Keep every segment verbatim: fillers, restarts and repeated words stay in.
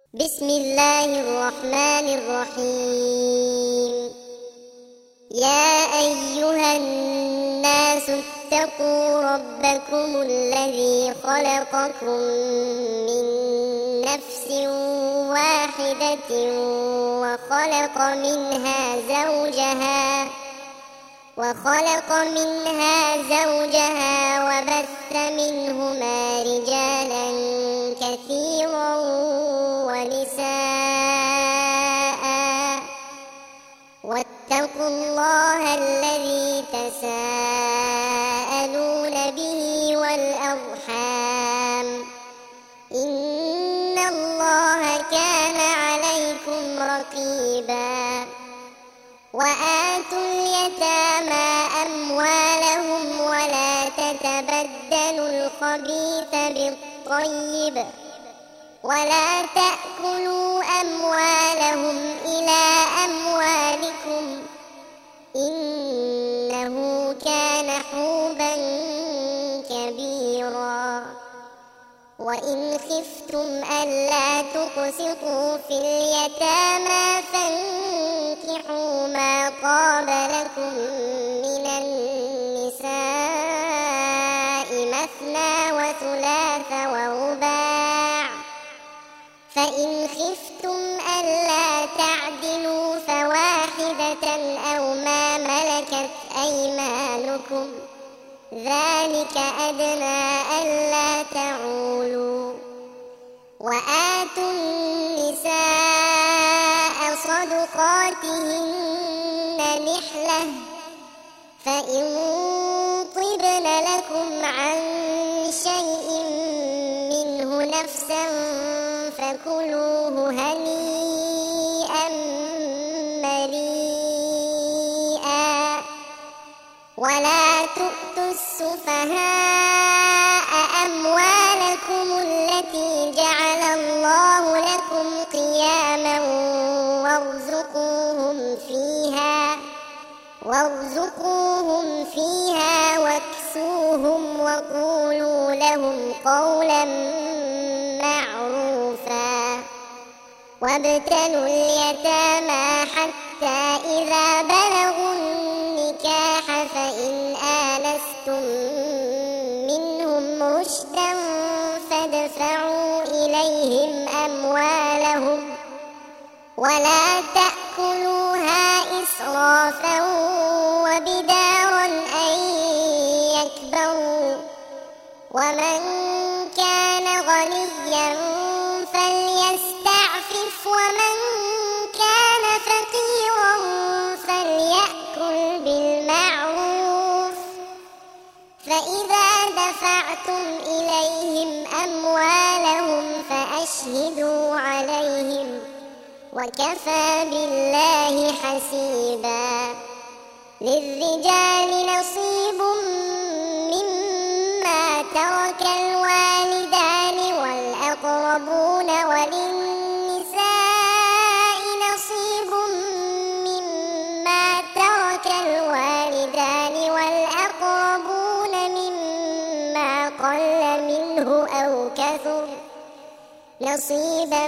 بسم الله الرحمن الرحيم. يا أيها الناس اتقوا ربكم الذي خلقكم من نفس واحدة وخلق منها زوجها وخلق منها زوجها وبث منهما رجالا كثيرا ونساء واتقوا الله الذي تساءلون به والأرحام إن الله كان عليكم رقيبا. وآتوا اليتامى أموالهم ولا تتبدلوا الخبيث بالطيب ولا تأكلوا أموالهم إلى أموالكم إنه كان حوبا كبيرا. وإن خفتم ألا تقسطوا في اليتامى فانكحوا ما طاب لكم من النساء مثنى وثلاث ورباع فإن خفتم ألا تعدلوا فواحدة أو ما ملكت أيمانكم ذلك أدنى ألا تعولوا. وآتوا النساء صدقاتهن نحلة فإن طبن لكم عن شيء منه نفسا فكلوه هنيئا مريئا. ولا تؤتوا السفهاء أموالكم التي جعل الله لكم قياما وارزقوهم فيها وارزقوهم فيها واكسوهم وقولوا لهم قولا معروفا. وابتلوا اليتامى حتى إذا بلغوا النكاح فإن آنستم منهم رشدا فادفعوا إليهم أموالهم ولا تأكلوها إسرافا وبدارا أن يكبروا. ومن كان غنيا فليستعفف ومن كان فقيرا فليأكل بالمعروف. فإذا دفعتم إليهم أموالهم فأشهدوا عليهم وكفى بالله حسيبا. للرجال نصيب مما ترك الوالدان والأقربون وللنساء نصيب مما ترك الوالدان والأقربون مما قل منه أو كثر نصيبا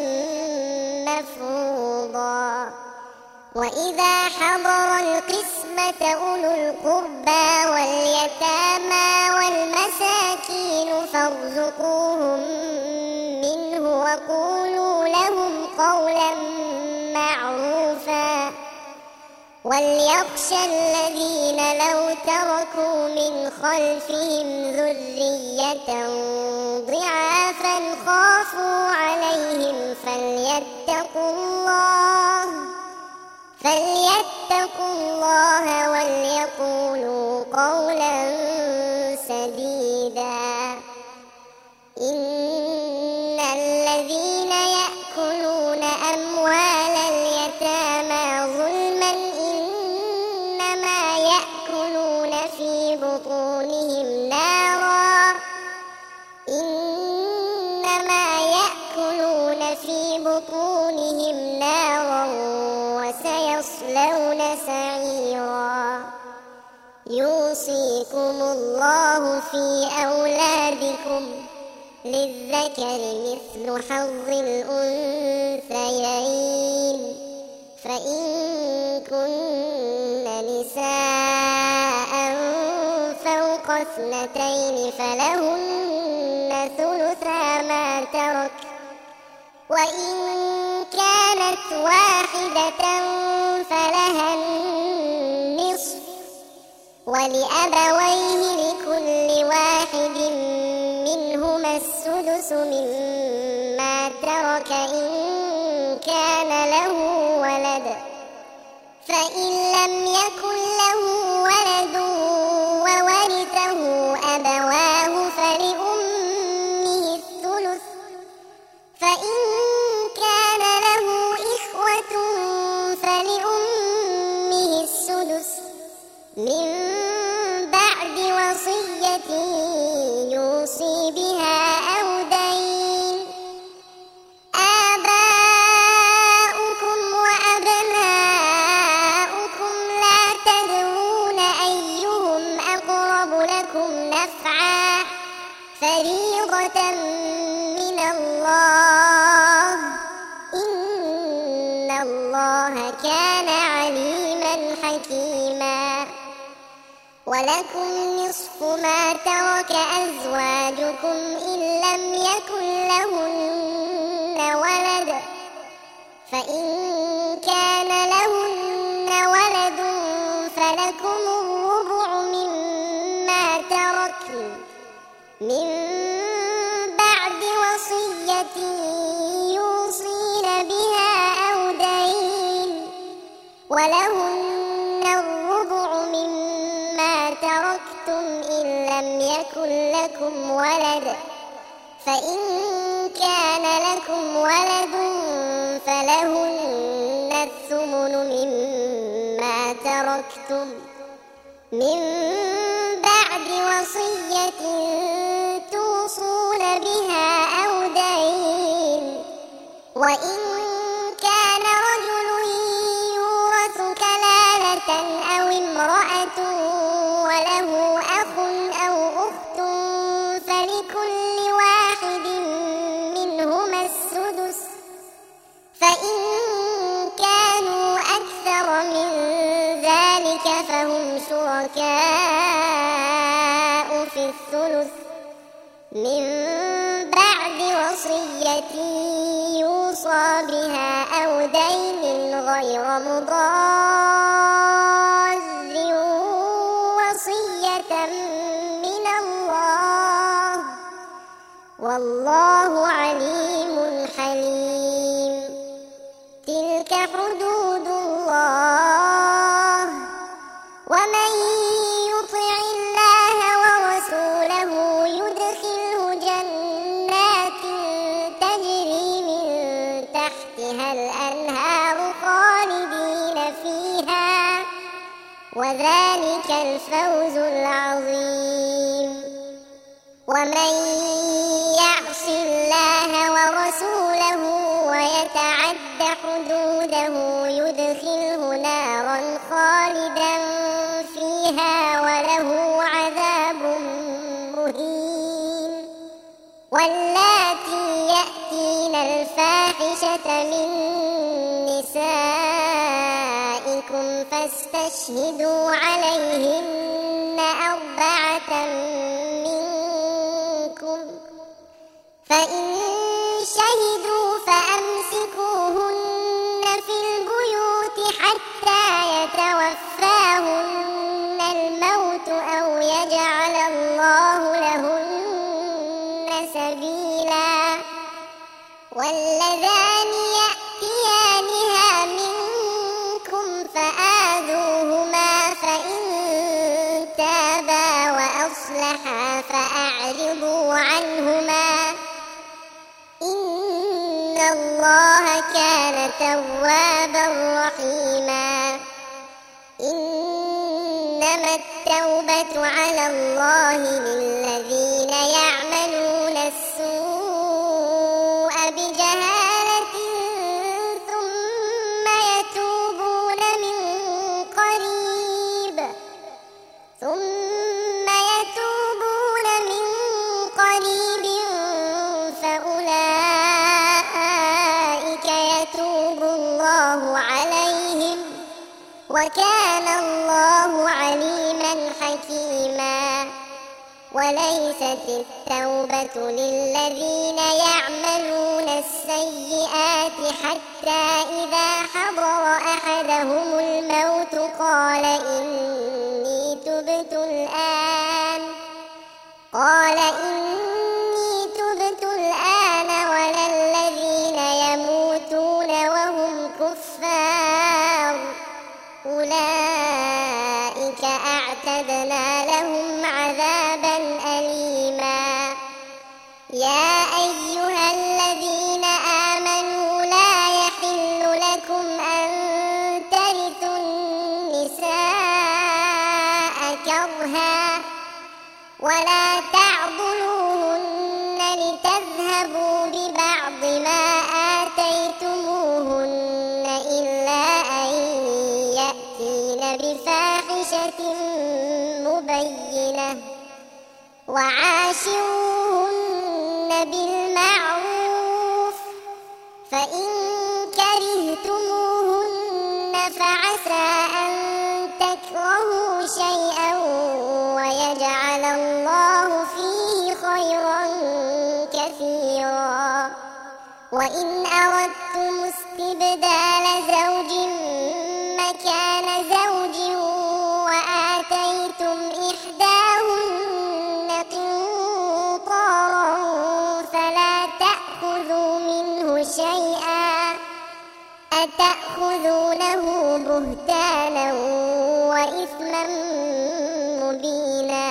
مفروضا. وإذا حضر القسمة أولو القربى واليتامى والمساكين فارزقوهم منه وقولوا لهم قولا معروفا. وليخشى الذين لو تركوا من خلفهم ذرية ضعافا خافوا عليهم فليتقوا الله فليتقوا الله وليقولوا قولا سديدا. إن الذين يأكلون أموال اليتامى ظلما إنما يأكلون في بطونهم نارا إنما يأكلون في بطونهم نارا وسيصلون سعيرا. يوصيكم الله في أولادكم للذكر مثل حظ الأنثيين فوق اثنتين فلهن ثلثا ما ترك، وإن كانت واحدة فلها النصف، ولأبويه لكل واحد منهما السدس مما ترك إن كان له ولد، فإن لم يكن له ولد وورثه أبواه فلأمه الثلث، فإن كان له إخوة فلأمه السدس من بعد وصية يوصي بها أو دين. آباؤكم وأبناؤكم لا تدرون أيهم أقرب لكم نفعا فريضة من الله، إن الله كان عليما حكيما. ولكم نصف ما ترك أزواجكم إن لم يكن لهن ولد، فإن كان لهن ولد فلكم الربع مما تركن من بعد وصية يوصين بها أو دين، ولهن الربع مما تركتم إن لم يكن لكم ولد، فإن كان لكم ولد فلهن الثمن مما تركتم من بعد وصية توصون بها أو دين. وإن كان رجل يورث كلالة أو امرأة وله أخ أو أخت فلكل واحد منهما السدس، فإن كانوا أكثر من ذلك فهم شركاء في الثلث من بعد وصية يوصى بها أو دين غير مضار، وصية من الله والله عليم حليم. تلك حدود الله، ومن يطع الله ورسوله يدخله جنات تجري من تحتها الأنهار خالدين فيها، وذلك الفوز العظيم. ومن يعص الله ورسوله ويتعد حدوده يدخله نارا خالدا فيها وله عذاب مهين. واللاتي يأتين الفاحشة من نسائكم فاستشهدوا عليهن أربعة منكم، فإن شهدوا فأمسكوهن في البيوت حتى يتوفاهن الموت أو يجعل الله لهن سبيلا. واللذان يأتيانها منكم فآذوهما، فإن تابا وأصلحا فأعرضوا عنهما، إن الله كان توابا رحيما. إنما التوبة على الله للذين يعملون السوء بجهالة ثم يتوبون من قريب ثم يتوبون من قريب فأولئك يتوب الله عليهم، وكان الله عليما حكيما. وليست التوبة للذين يعملون السيئات حتى إذا حضر أحدهم الموت قال إني تبت الآن قال إني تبت الآن ولا الذين يموتون وهم كفار أولئك أعتدنا لهم عذابا أليما. يا أيها الذين آمنوا لا يحل لكم أن ترثوا النساء كرها ولا تعضلوهن لتذهبوا ببعض ما آتيتموهن إلا أن يأتين بفاحشة مبينة وعاشروهن بالمعروف فإن كرهتموهن فعسى أن تكرهوا شيئا ويجعل الله فيه خيرا كثيرا. وإن أردتم استبدال زوج مكان زوج وآتيتم إحداهن قنطارا فلا تأخذوا منه شيئا أتأخذونه بهتانا وإثما مبينا.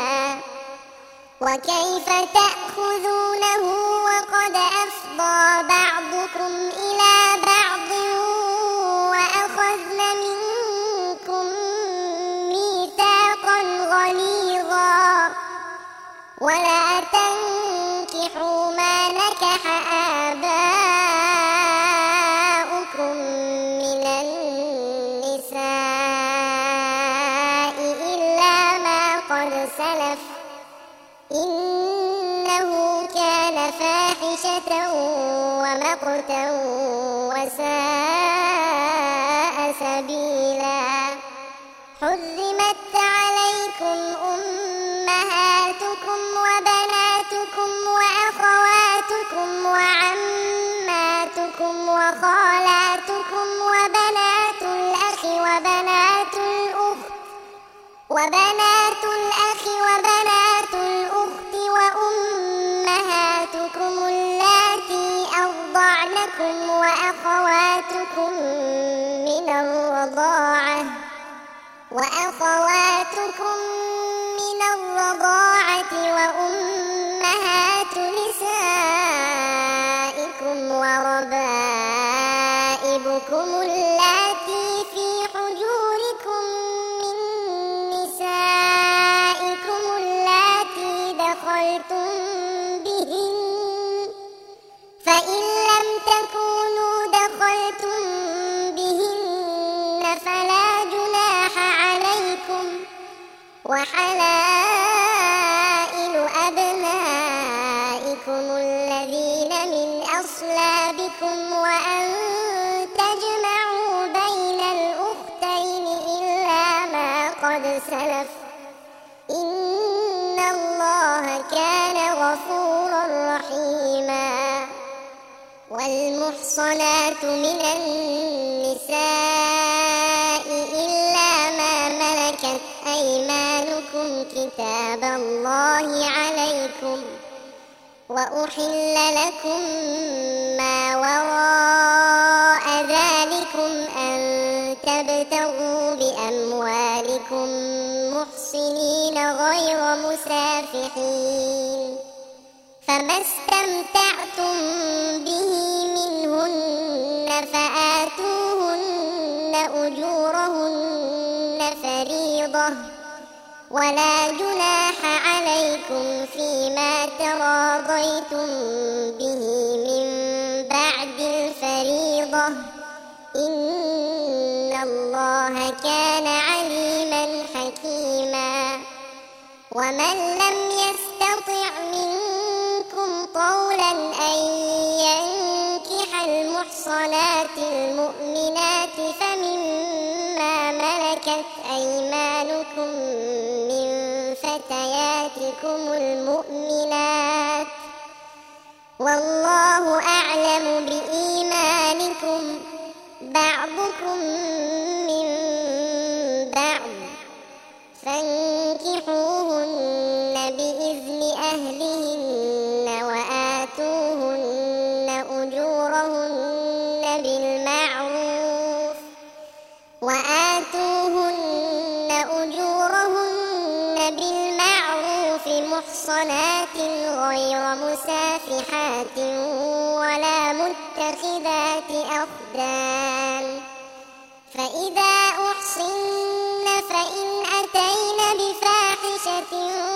وكيف تأخذونه وقد أفضى بعضكم إلى بعض وأخذن منكم ميثاقا غليظا ولا تنكحوا ما نكح آباؤكم من النساء إلا ما قد سلف إنه كان فاحشة ومقتا وساء سبيلا. حرمت عليكم أمهاتكم وبناتكم وأخواتكم وعماتكم وخالاتكم وبنات الأخ وبنات الأخت وبنات الأخ وبنات الأخت وأمهاتكم اللاتي أرضعنكم وأخواتكم من الرضاعة وأخواتكم من الرضاعة وأمهات نسائكم وربائبكم اللاتي في حجوركم من نسائكم اللاتي دخلتم بهن فإن لم تكونوا دخلتم بهن فلا جناح عليكم وحلائل أبنائكم الذين من أصلابكم وأن تجمعوا بين الأختين إلا ما قد سلف إن الله كان غفورا رحيما. والمحصنات من النساء إلا ما ملكت أيمانكم كتاب الله عليكم وأحل لكم ما وراء ذلكم أن تبتغوا بأموالكم محصنين غير مسافحين فما استمتعتم به منهن فآتوهن أجورهن فريضة ولا جناح عليكم فيما تراضيتم به من بعد الفريضة إن الله كان عليما حكيما. ومن لم يستطع منكم طولا أن ينكح المحصنات المؤمنات فمما ملكت أيمانكم من فتياتكم منكم المؤمنات والله أعلم بإيمانكم بعضكم من بعض فانكحوهن بإذن أهلهن وآتوهن أجورهن بالمعروف وآتوهن أجورهن بالمعروف محصنات غير مسافحات ولا متخذات أخدان فإذا أحصن فإن أتين بفاحشة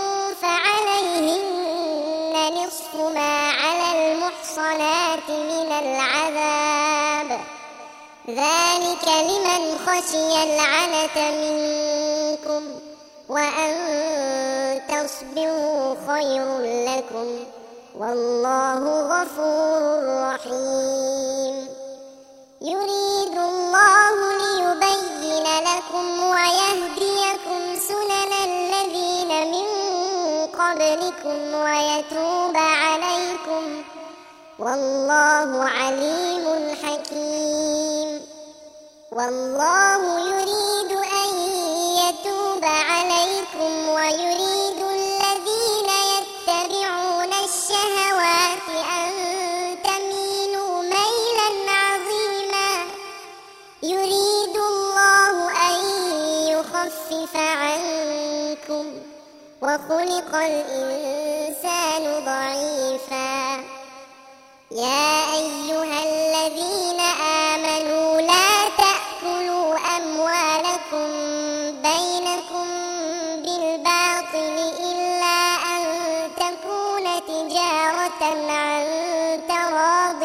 فعليهن نصف ما على المحصنات من العذاب ذلك لمن خشي العنة منكم وأن تصبروا خير لكم والله غفور رحيم يريد الله ليبين لكم ويهديكم سنن الذين من قبلكم ويتوب عليكم والله عليم حكيم والله يريد أن يتوب عليكم ويريد الذين يتبعون الشهوات أن تميلوا ميلا عظيما يريد الله أن يخفف عنكم وخلق الإنسان ضعيفا يا أيها الذين آمنوا لا تأكلوا أموالكم بينكم بالباطل إلا أن تكون تجارة عن تراض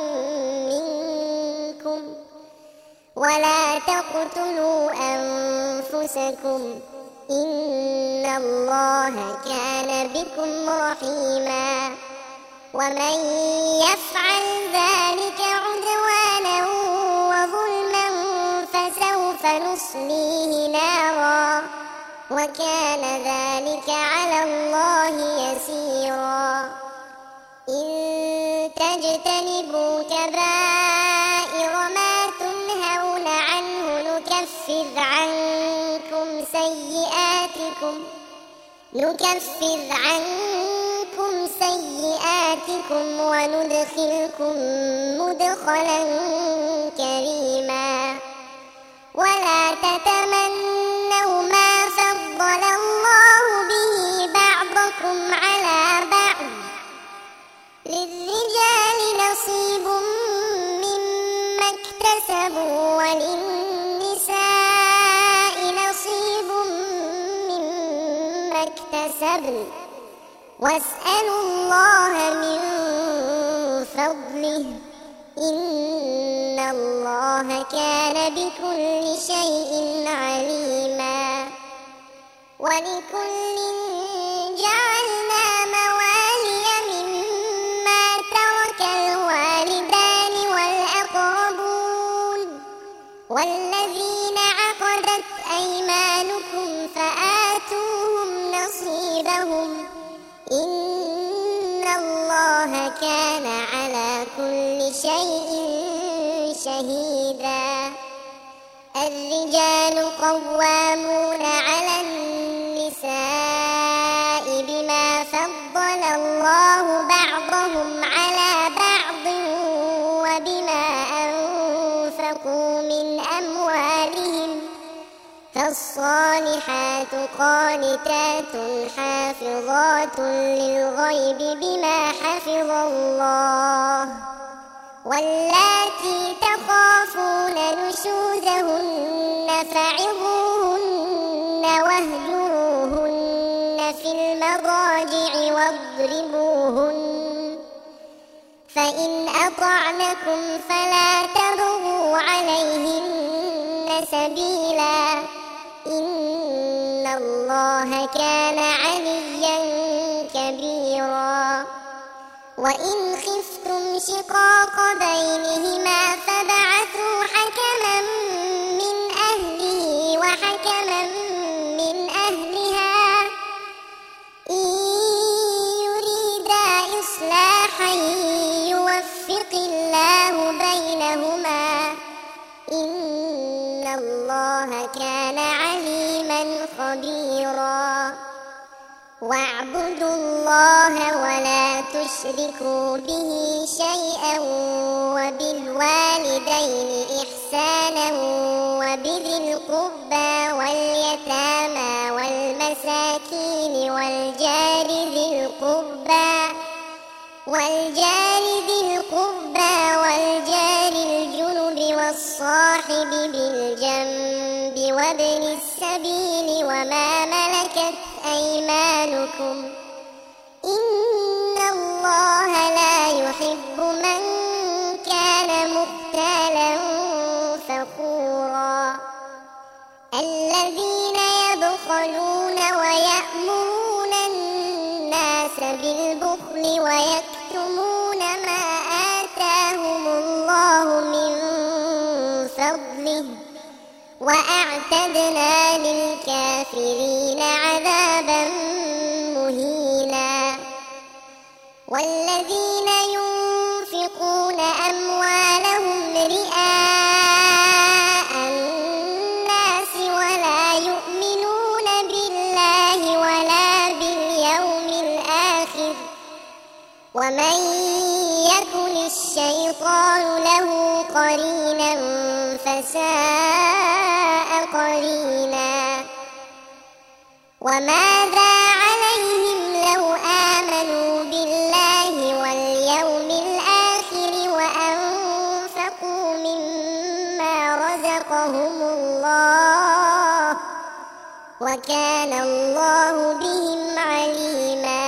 منكم ولا تقتلوا أنفسكم إن الله كان بكم رحيما ومن يفعل ذلك عدوانا وظلما فسوف نصليه نارا وكان ذلك على الله يسيرا إن تجتنبوا كبائر ما تنهون عنه نكفر عنكم سيئاتكم نكفر عنكم سيئاتكم وندخلكم مدخلا كريما ولا تتمنوا ما فضل الله به بعضكم على بعض للرجال نصيب مما اكتسبوا وللنساء نصيب مما اكتسبن واسألوا الله من فضله إن الله كان بكل شيء عليما ولكل جعلنا موالي مما ترك الوالدان والأقربون والذين عقدت أيمانكم فآتوهم نصيبهم إن الله كان على كل شيء شهيدا الرجال قوامون على النساء بما فضل الله بعضهم على بعض وبما أنفقوا من أموالهم فالصالحات قانتات حافظات للغيب بما حفظ الله واللاتي تخافون نشوزهن فعظوهن واهجروهن في المضاجع واضربوهن فإن أطعنكم فلا تبغوا عليهن سبيلا إن الله كان عليا كبيرا وإن خفتم شقاق بينهما فبعثوا حكما من أهله وحكما من أهلها إن واعبدوا الله ولا تشركوا به شيئا وبالوالدين إحسانا وبذي القربى واليتامى والمساكين والجار ذي القربى والجار ذي القربى والجار الجنب والصاحب بالجنب وابن السبيل وما ملكت أيمانكم إن الله لا يحب من كان مختالا فخورا الذين يبخلون ويأمرون الناس بالبخل ويكتمون ما آتاهم الله من فضله وأعتدنا للكافرين عذابا مهينا والذين ينفقون أموالهم رئاء الناس ولا يؤمنون بالله ولا باليوم الآخر ومن يكن الشيطان له قرينا فساء قرينا وماذا عليهم لو آمنوا بالله واليوم الآخر وأنفقوا مما رزقهم الله وكان الله بهم عليما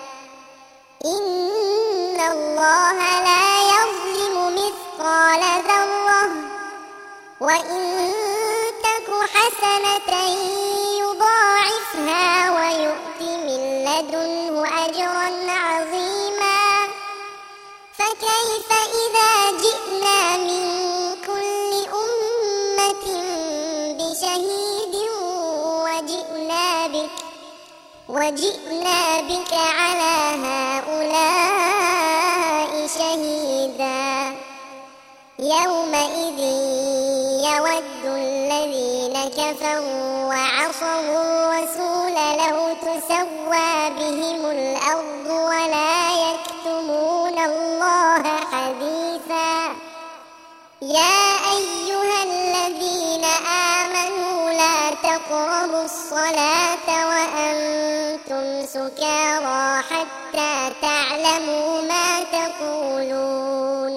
إن الله لا يظلم مثقال ذرة وإن تك حسنة يضاعفها ويؤت من لدنه أجرا عظيما فكيف إذا جئنا من كل أمة بشهيد وجئنا بك وجئنا بك على هؤلاء شهيدا يومئذ يود الذين كفروا وعصوا الرسول لو تسوى بهم الأرض ولا يكتمون الله حديثا يا أيها الذين آمنوا لا تقربوا الصلاة وأنتم سكارى حتى تعلموا ما تقولون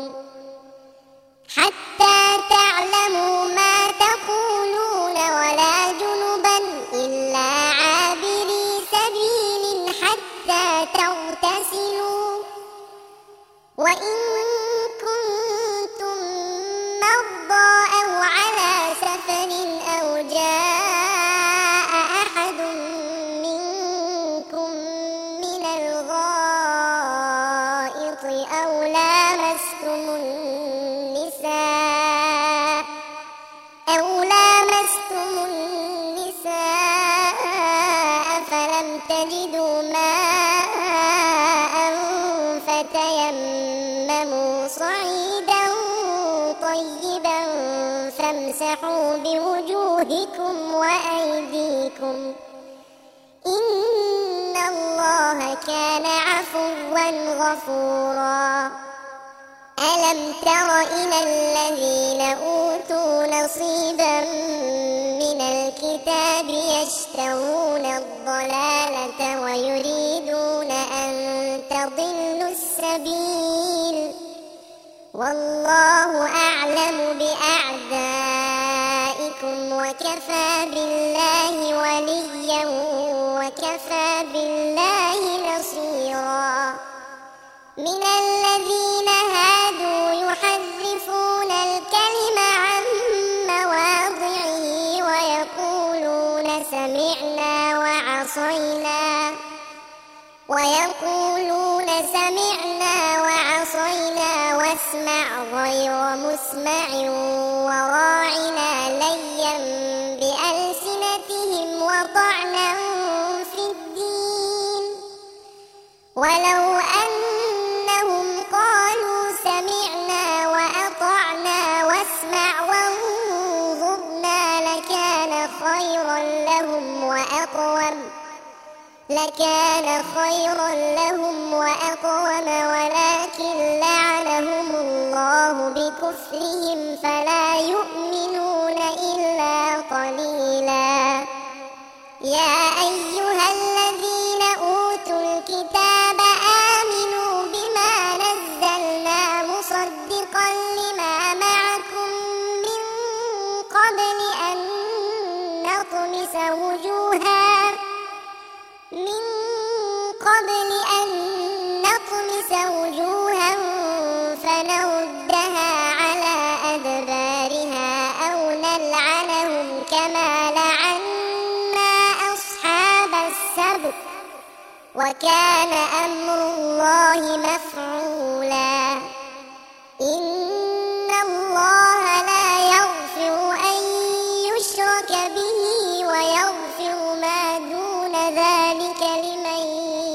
حتى تعلموا ما تقولون ولا جنبا إلا عابري سبيل حتى تغتسلوا وإن كنتم مرضى أو على سفر أو جاء أحد منكم من الغائط أو لامستم النساء أو لامستم النساء فلم تجدوا ماء فتيمموا صعيدا طيبا فامسحوا بوجوهكم وأيديكم إن الله كان عفوا غفورا ألم تر إلى الذين أوتوا نصيبا من الكتاب يشترون الضلالة ويريدون أن تضلوا السبيل والله أعلم بأعدائكم وكفى بالله وليا وكفى بالله نصيرا من الذين هادوا يحرفون الكلم عن مواضعه ويقولون سمعنا وعصينا ويقولون سمعنا وعصينا واسمع غير مسمع وراعنا ليا بألسنتهم وطعنا في الدين ولو أنهم قالوا سمعنا وأطعنا واسمع وانظرنا لكان خيرا لهم وأقوم لكان خيرا لهم وأقوم، ولكن لعنهم الله بكفرهم فلا يؤمنون إلا قليلا. يا أيها الذين أوتوا الكتاب آمنوا بما نزلنا مصدقا لما معكم من قبل أن نطمس وجوها من قبل أن نطمس وجوها فنردها على أدبارها أو نلعنهم كما لعنا أصحاب السبت وكان أمر الله مفعولا. إن الله لا يغفر أن يشرك به ويغفر ما دون ذلك لمن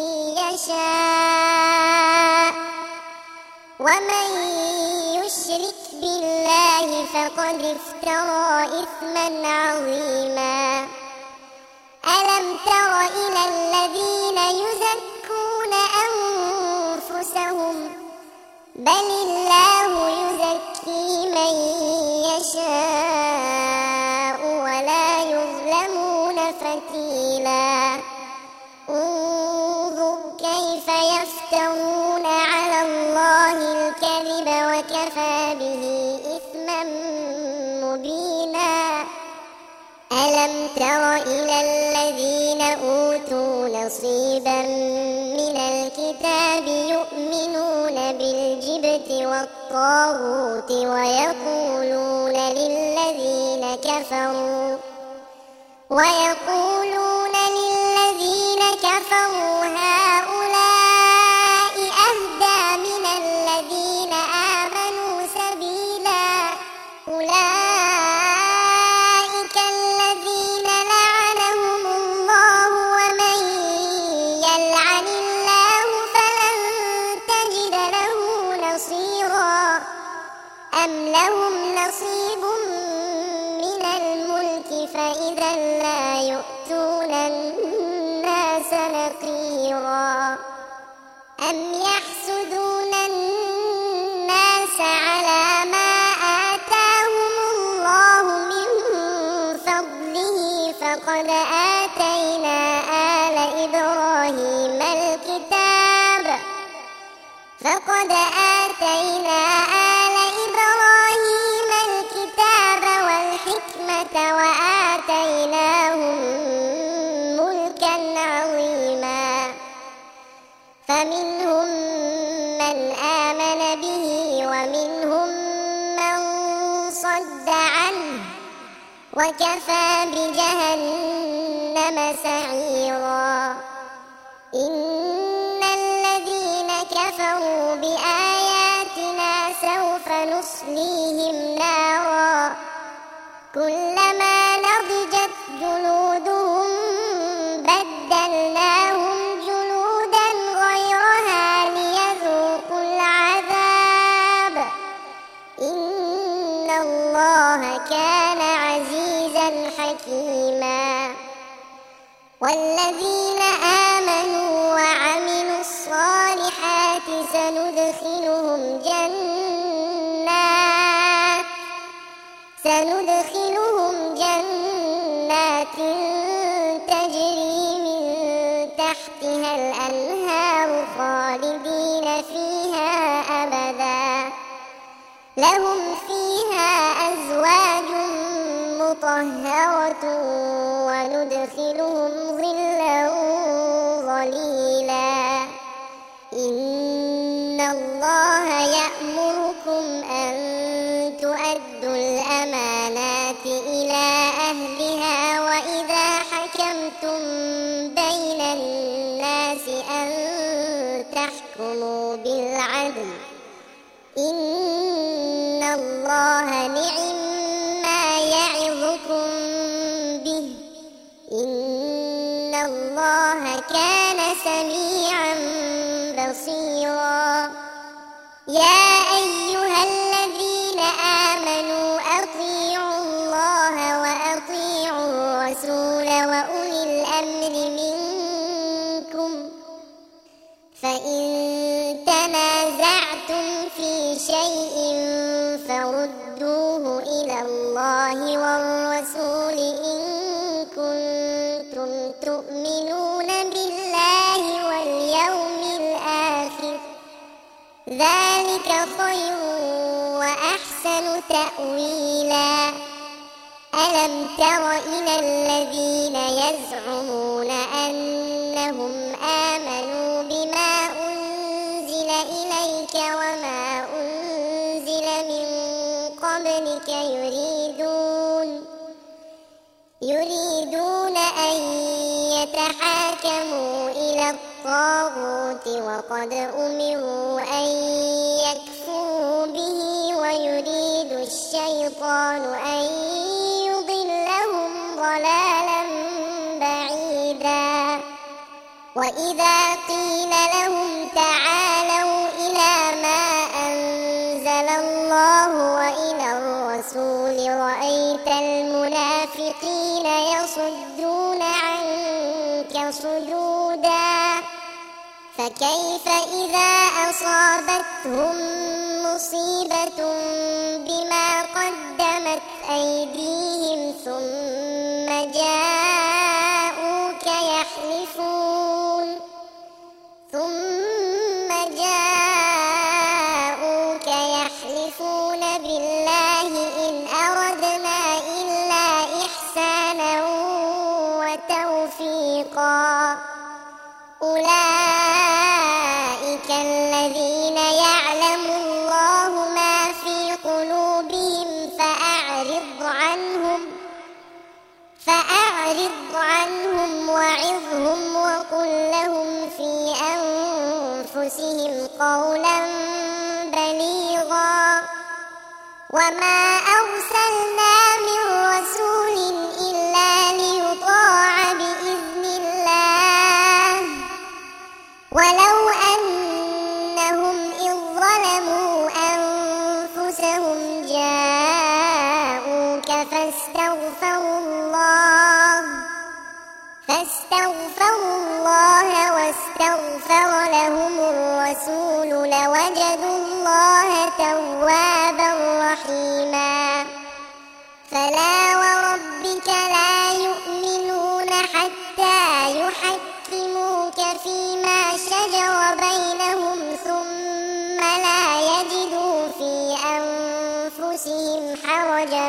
يشاء، ومن يشرك بالله فقد افترى إثما عظيما. ألم تر إلى الذين يزكون أنفسهم بل الله يزكي من يشاء ولا يظلمون فتيلا. انظر كيف يفترون على الله الكذب وكفى به إثما مبينا. ألم تر إلى الذين أوتوا نصيبا من الكتاب يؤمنون بالجبت والطاغوت ويقولون للذين كفروا ويقولون للذين كفروا هؤلاء أهدى من الذين آمنوا سبيلا. أولئك الذين لعنهم الله ومن يلعن الله فلن تجد له نصيرا. أم لهم نصيب من الملك فإذا لا يؤتون الناس نقيرا. أم يحسدون الناس على ما آتاهم الله من فضله فقد آتينا آل إبراهيم الكتاب فقد آتينا آل إبراهيم الكتاب والحكمة وآتيناهم ملكا عظيما. فمنهم من آمن به ومنهم من صد عنه وكفى بجهنم سعيرا. إن الذين كفروا بآياتنا سوف نصليهم نارا كلما نضجت جلودهم بدلناهم جلودا غيرها ليذوقوا العذاب إن الله كان عزيزا حكيما. والذين آمنوا وعملوا الصالحات سندخلهم جنات سندخلهم جنات تجري من تحتها الأنهار خالدين فيها أبدا لهم فيها أزواج مطهرة وندخلهم ظلا ظليلا. إن الله يأمركم أن تؤدوا الأمانات إلى أهلها وإذا حكمتم بين الناس أن تحكموا بالعدل إن الله نعما يعظكم به إن الله كان سميعا بصيرا. يا أيها الذين آمنوا أطيعوا الله وأطيعوا الرسول وأولي الأمر منكم الله والرسول إن كنتم تؤمنون بالله واليوم الآخر ذلك خير وأحسن تأويلا ألم تر إلى الذين يزعمون أنهم آمنوا بما أنزل إليك وما أنزل من قبلك يريدون يريدون أن يتحاكموا إلى الطاغوت وقد أمروا أن يكفروا به ويريد الشيطان أن يضلهم ضلالا بعيدا وإذا قيل لهم تعالوا إلى ما أنزل الله وإلى الرسول رأيت المنافقين يصدون عنك صدودا فكيف إذا أصابتهم مصيبة بما قدمت أيديهم ثم جاءوك يحلفون ثم جاءوك يحلفون بالله إن أردنا إلا إحسانا وتوفيقا أولئك الذين يعلم الله ما في قلوبهم فأعرض عنهم فأعرض عنهم وعظهم وقل لهم في أنفسهم قولا بليغا وما أرسلنا من رسول إلا ليطاع بإذن الله ولو أنهم إذ ظلموا أنفسهم جاءوك فاستغفروا الله فاستغفروا الله واستغفر لهم الرسول لوجدوا الله توابا رحيما فلا وربك لا يؤمنون حتى يحكموك فيما شجر بينهم ثم لا يجدوا في أنفسهم حرجا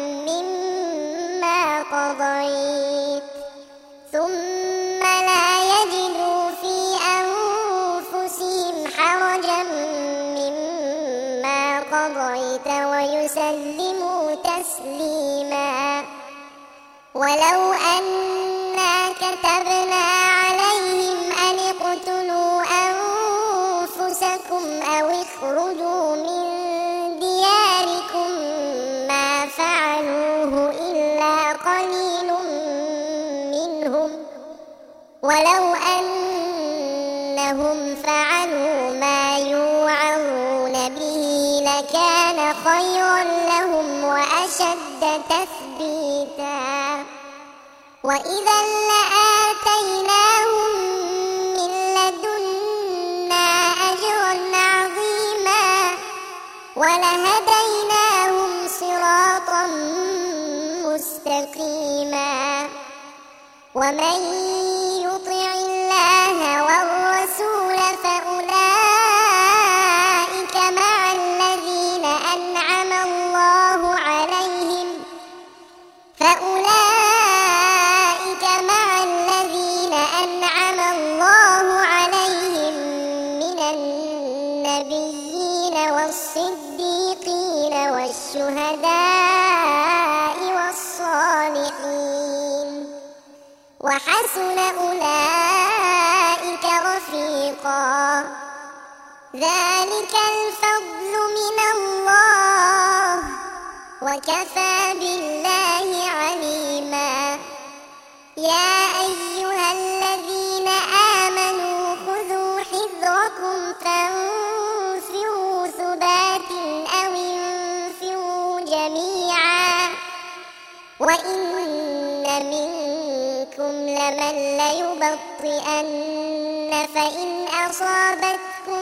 مما قضيت ثم لا يجدوا في أنفسهم حرجا مما قضيت ويسلموا تسليما ولو أنا كتبنا عليهم أن اقتلوا أنفسكم أو اخرجوا من دياركم ما فعلوه إلا قليل منهم ولو أنهم فعلوا ما يوعظون به لكان خيرا لهم وأشد تثبيتا وإذا لآتيناهم من لدنا أجرا عظيما ولهديناهم صراطا مستقيما ومن يطع الله والرسول فأولئك مع الذين أنعم الله عليهم فأولئك مع الذين أنعم الله عليهم من النبيين والصديقين والشهداء والصالحين وحسن أولئك رفيقا ذلك الفضل من الله وكفى بالله عليما يا أيها الذين آمنوا خذوا حذركم فانفروا ثبات أو انفروا جميعا وإن منكم لمن ليبطئن فإن أصابتكم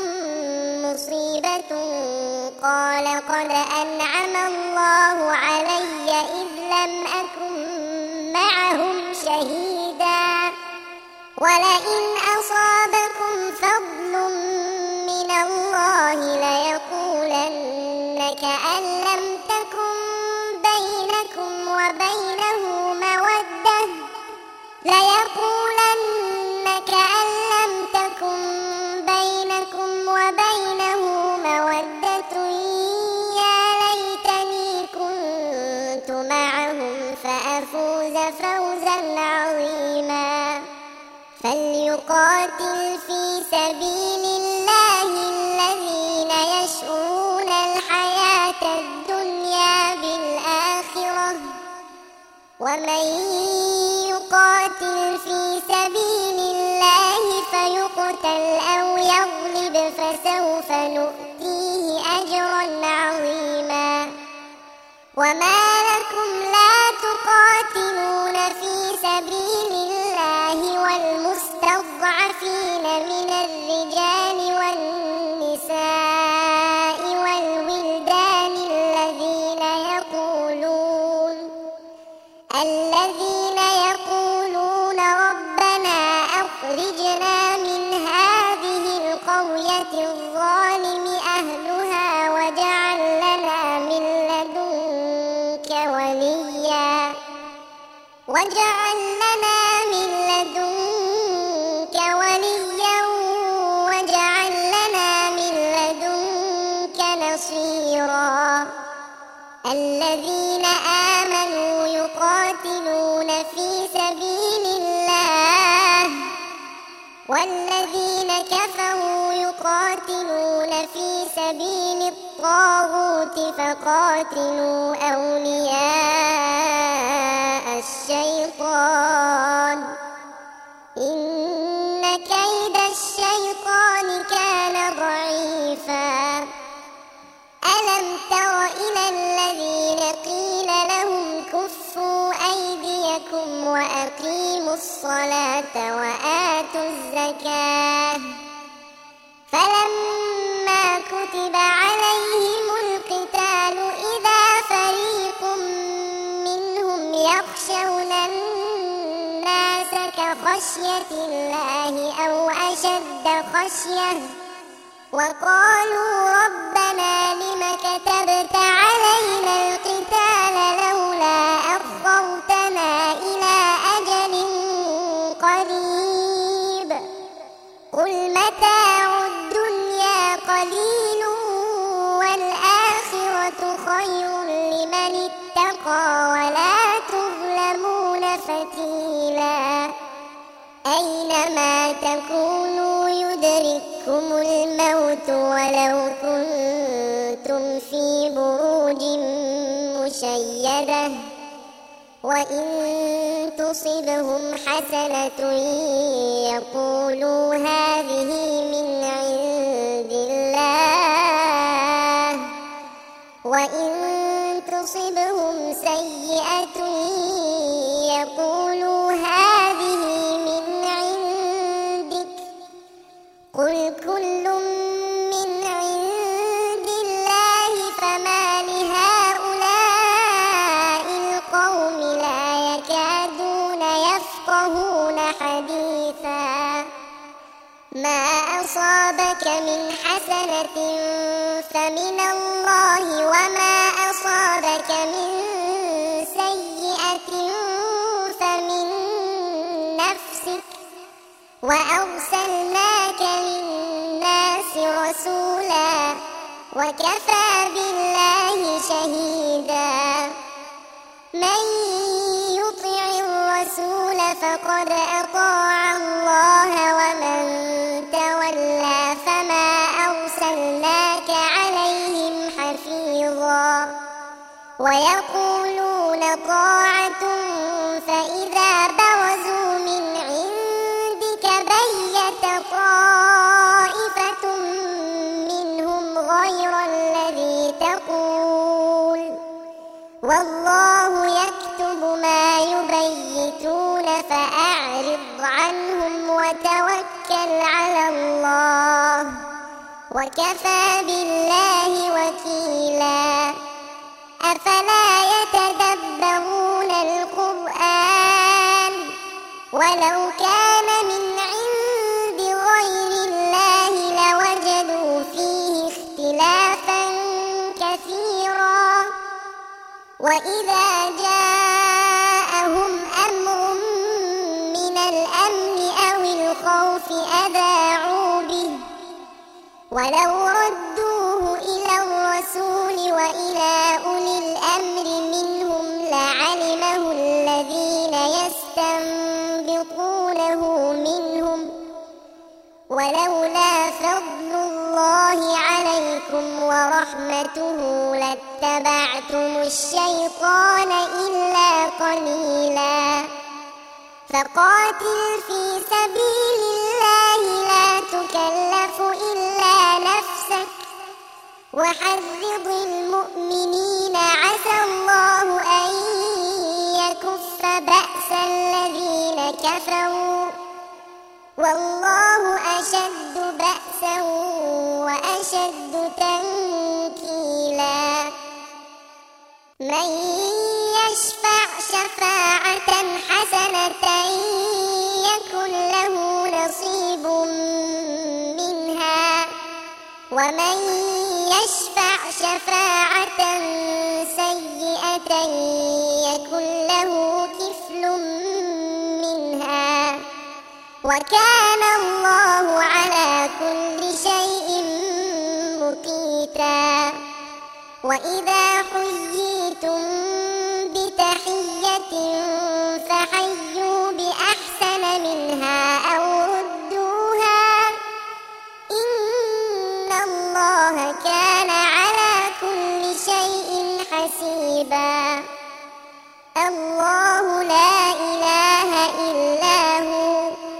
مصيبة قال قد أنعم الله علي إذ لم أكن معهم شهيدا ولئن أصابكم فضل من الله ليقولن كأن لم تكن بينكم وبينه مودة ليقولن كأن لم تكن بينكم وبينه مودة يا ليتني كنت معهم فأفوز فوزا عظيما فليقاتل في سبيل الله الذين يشرون الحياة الدنيا بالآخرة ومن يقاتل في سبيل الله فيقتل أو يغلب فسوف نؤتيه أجرا عظيما وما لكم لا تقاتلون في سبيل الله والمستضعفين من الرجال والنساء والولدان الذين يقولون الذين يقولون ربنا أخرجنا من هذه القرية الظالم أهلها واجعل لنا من لدنك وليا واجعل لنا من لدنك وليا واجعل لنا من لدنك نصيرا الذين آمنوا يقاتلون في سبيل الله والذين كفروا يقاتلون في سبيل الطاغوت فقاتلوا أولياء الشيطان إن كيد الشيطان كان ضعيفا ألم تر إلى الذين قيل لهم كفوا أيديكم وأقيموا الصلاة وآتوا الزكاة فلما كتب عليهم القتال إذا فريق منهم يخشون الناس كخشية الله أو أشد خشية وقالوا ربنا لم كتبت علينا القتال لولا أخرتنا إلى أجل قريب قل متاع الدنيا قليل والآخرة خير لمن اتقى ولا تظلمون فتيلا أينما تكونوا يدرككم الموت ولو كنتم في بروج مشيدة وإن تصبهم حسنة يقولوا هذه من عند الله وإن تصبهم سيئة يقولوا هذه من عندك قل كل من عند الله فما لهؤلاء القوم لا يكادون يفقهون حديثا ما أصابك من حسنة فمن الله وما أصابك من سيئة فمن نفسك وأرسلناك للناس رسولا وكفى بالله شهيدا من يطع الرسول فقد أطاع الله ومن تولى فما أرسلناك عليهم حفيظا ويقولون طاعة فإذا برزوا من عندك بيت طائفة منهم غير الذي تقول والله يكتب ما يبيتون فأعرض عنهم وتوكل على الله وكفى بالله وكيلا أفلا يتدبرون ولو كان من عند غير الله لوجدوا فيه اختلافا كثيرا وإذا جاءهم أمر من الأمن أو الخوف أذاعوا به ولو ردوه إلى الرسول وإلى أولي الأمر منهم لعلمه الذين يستنبطونه منهم ولولا فضل الله عليكم ورحمته لاتبعتم الشيطان إلا قليلا فقاتل في سبيل الله لا تكلف إلا نفسك وحرض المؤمنين عسى الله أن يكف بأس الذين كفروا والله أشد بأسا وأشد تنكيلا من يشفع شفاعة حسنة يكن له نصيب منها ومن يشفع شفاعة سيئة يكن له كفل منها وكان الله على كل شيء مقيتا وإذا حييتم بتحية فحيوا بأحسن منها أو ردوها إن الله كان على كل شيء حسيبا الله لا إله إلا هو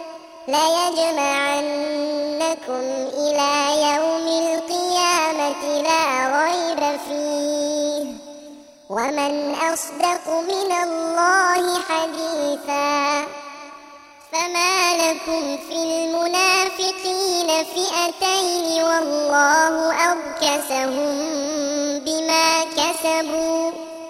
ليجمعنكم إلى يوم القيامة لا ريب فيه ومن أصدق من الله حديثا فما لكم في المنافقين فئتين والله أركسهم بما كسبوا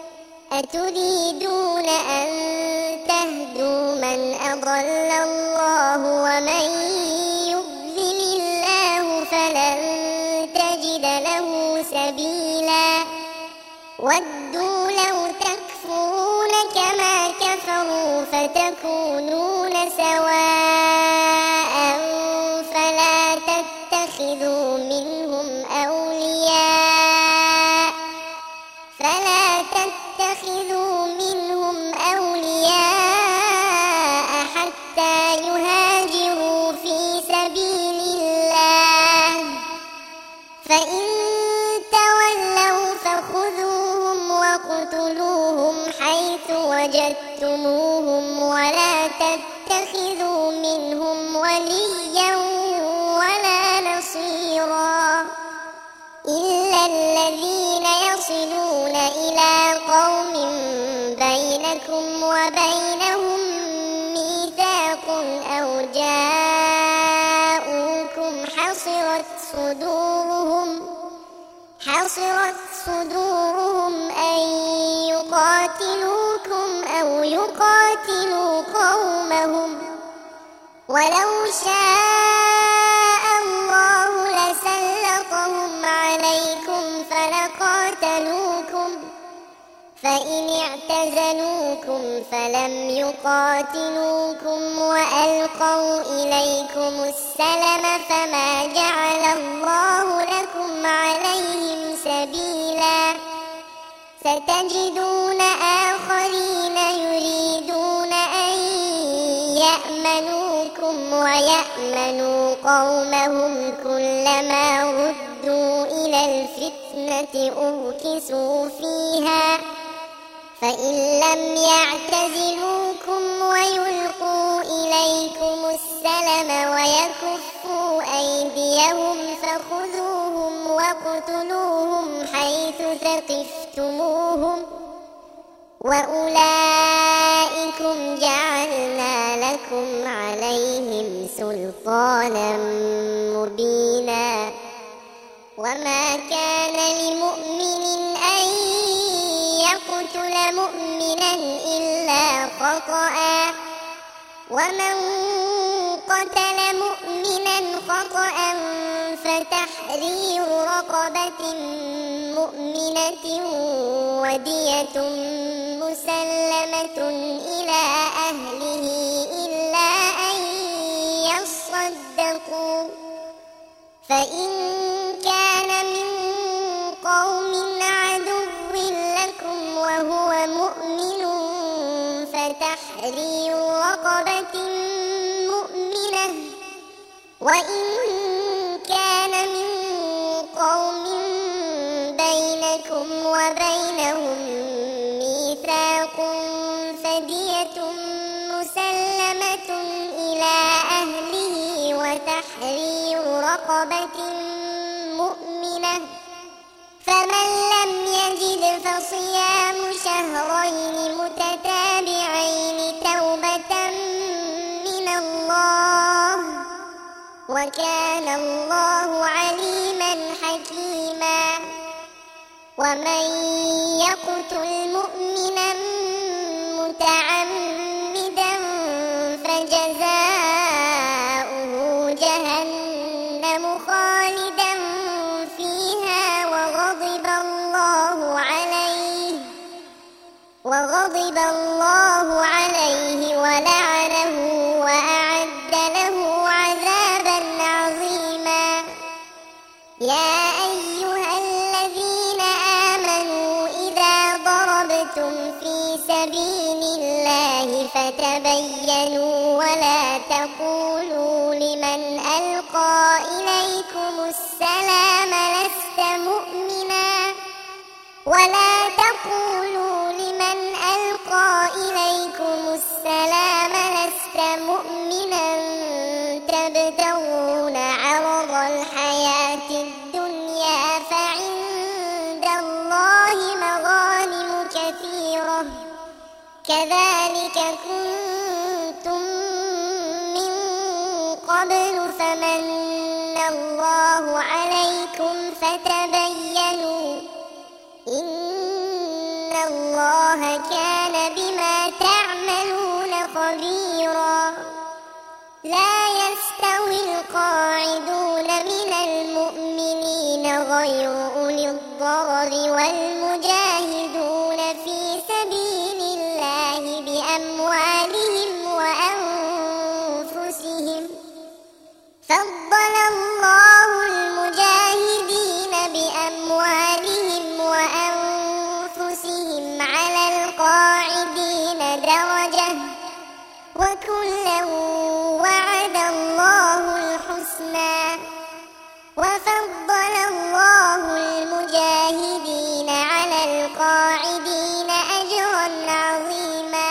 أتريدون أن تهدوا من أضل الله ومن يضلل الله فلن تجد له سبيلا ودوا لو تكفرون كما كفروا فتكونون سواء فلا تتخذوا منهم أولياء فلا تتخذوا منهم أولياء حتى يهاجروا في سبيل الله فإن تولوا فخذوهم وقتلوهم حيث وجدتموهم ولا تتخذوا منهم وليا ولا نصيرا إلا الذين يصلون إلى قوم بينكم وبينهم ميثاق أو جاءوكم حصرت صدورهم حصرت صدورهم أن يقاتلوكم أو يقاتلوا قومهم ولو شاء الله لسلطهم عليكم فلقاتلوكم فإن اعتزلوكم فلم يقاتلوكم وألقوا إليكم السلم فما جعل الله لكم عليهم سبيلا ستجدون آخرين يريدون أن يأمنوكم ويأمنوا قومهم كلما ردوا إلى الفتنة أركسوا فيها فإن لم يعتزلوكم ويلقوا إليكم السلم ويكفوا أيديهم فخذوهم وقتلوهم حيث ثقفتموهم وأولئكم جعلنا لكم عليهم سلطانا مبينا وما كان لمؤمن أن يقتل مؤمنا إلا خطأ ومن قتل مؤمنا خطأ فتحرير رقبة مؤمنة ودية مسلمة إلى أهله إلا أن يصدقوا فإن كان من قوم عدو لكم وهو مؤمن فتحرير رقبة مؤمنة وإن كان من قوم بينكم وبينهم ميثاق فدية مسلمة إلى أهله وتحرير رقبة مؤمنة فمن لم يجد فصيام شهرين متتابعين توبة من الله وكان الله عليما حكيما ومن يقتل مؤمنا متعمدا فجزاؤه جهنم خالدا فيها وغضب الله عليه وغضب الله عليه ولعنه وأعد له عذابا عظيما يا أيها الذين آمنوا إذا ضربتم في سبيل الله فتبينوا ولا تقولوا لمن ألقى إليكم السلام لست مؤمنا ولا تقولوا لمن ألقى إليكم السلام لست مؤمنا تبتغون عرض الحياة الدنيا فعند الله مغانم كثيرة كذلك كنتم من قبل فمن الله عليكم فتبينوا إن الله كان بما تعملون خبيرا لا يستوي القاعدون من المؤمنين غير أولي الضرر والمجاهدون في سبيل الله بأموالهم وأنفسهم فضل الله المجاهدين بأموالهم وأنفسهم على القاعدين درجة وكلا وعد الله الحسنى وفضل الله المجاهدين على القاعدين أجرا عظيما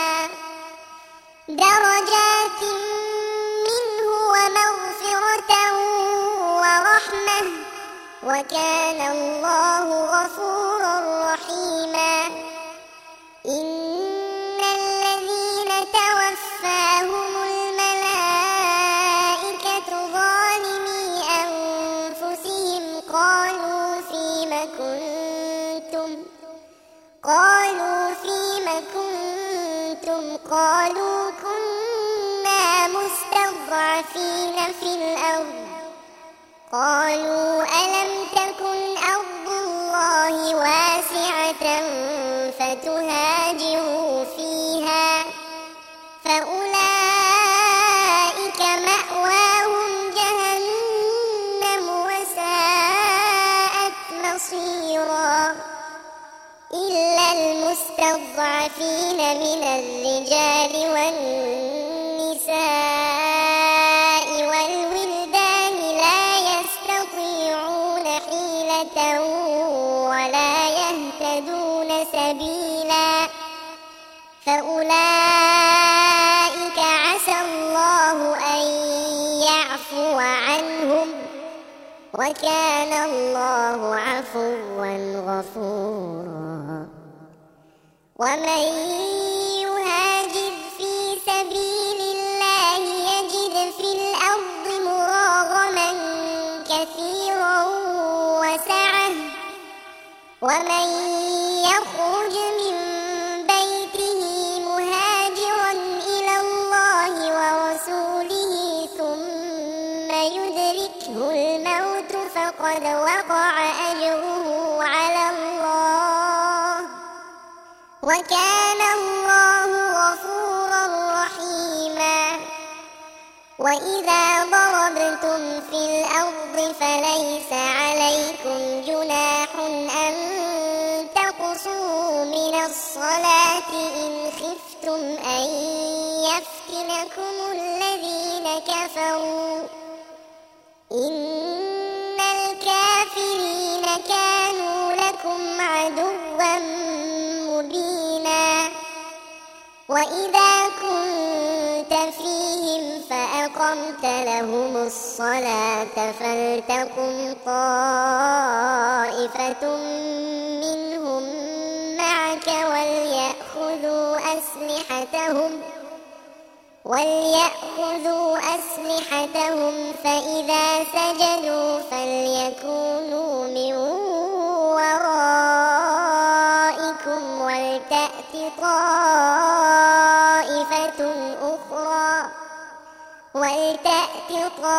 درجات منه ومغفرة ورحمة وكان الله غفورا رحيما إن الذين توفاهم الملائكة ظالمي أنفسهم قالوا فيم كنتم قالوا فيم كنتم قالوا كنا مستضعفين في الأرض قالوا ألم تكن أرض الله واسعة فتهاجروا فيها فأولئك مأواهم جهنم وساءت مصيرا إلا المستضعفين من الرجال والنساء والولدان لا يستطيعون حيلة ولا يهتدون سبيلا فأولئك عسى الله أن يعفو عنهم وكان الله عفوا غفورا ومن يهاجر في سبيل الله يجد في الأرض مراغما كثيرا وسعة ومن يخرج من بيته مهاجرا إلى الله وكان الله غفورا رحيما. وإذا ضربتم في الأرض فليس عليكم جناح أن تقصروا من الصلاة إن خفتم أن يفتنكم الذين كفروا إن الكافرين كانوا لكم عدوا مبينا. وإذا كنت فيهم فأقمت لهم الصلاة فلتقم طائفة منهم معك وليأخذوا أسلحتهم وليأخذوا أسلحتهم فإذا سجدوا فليكونوا من ورائكم ولتأت طائفة أخرى ولتأت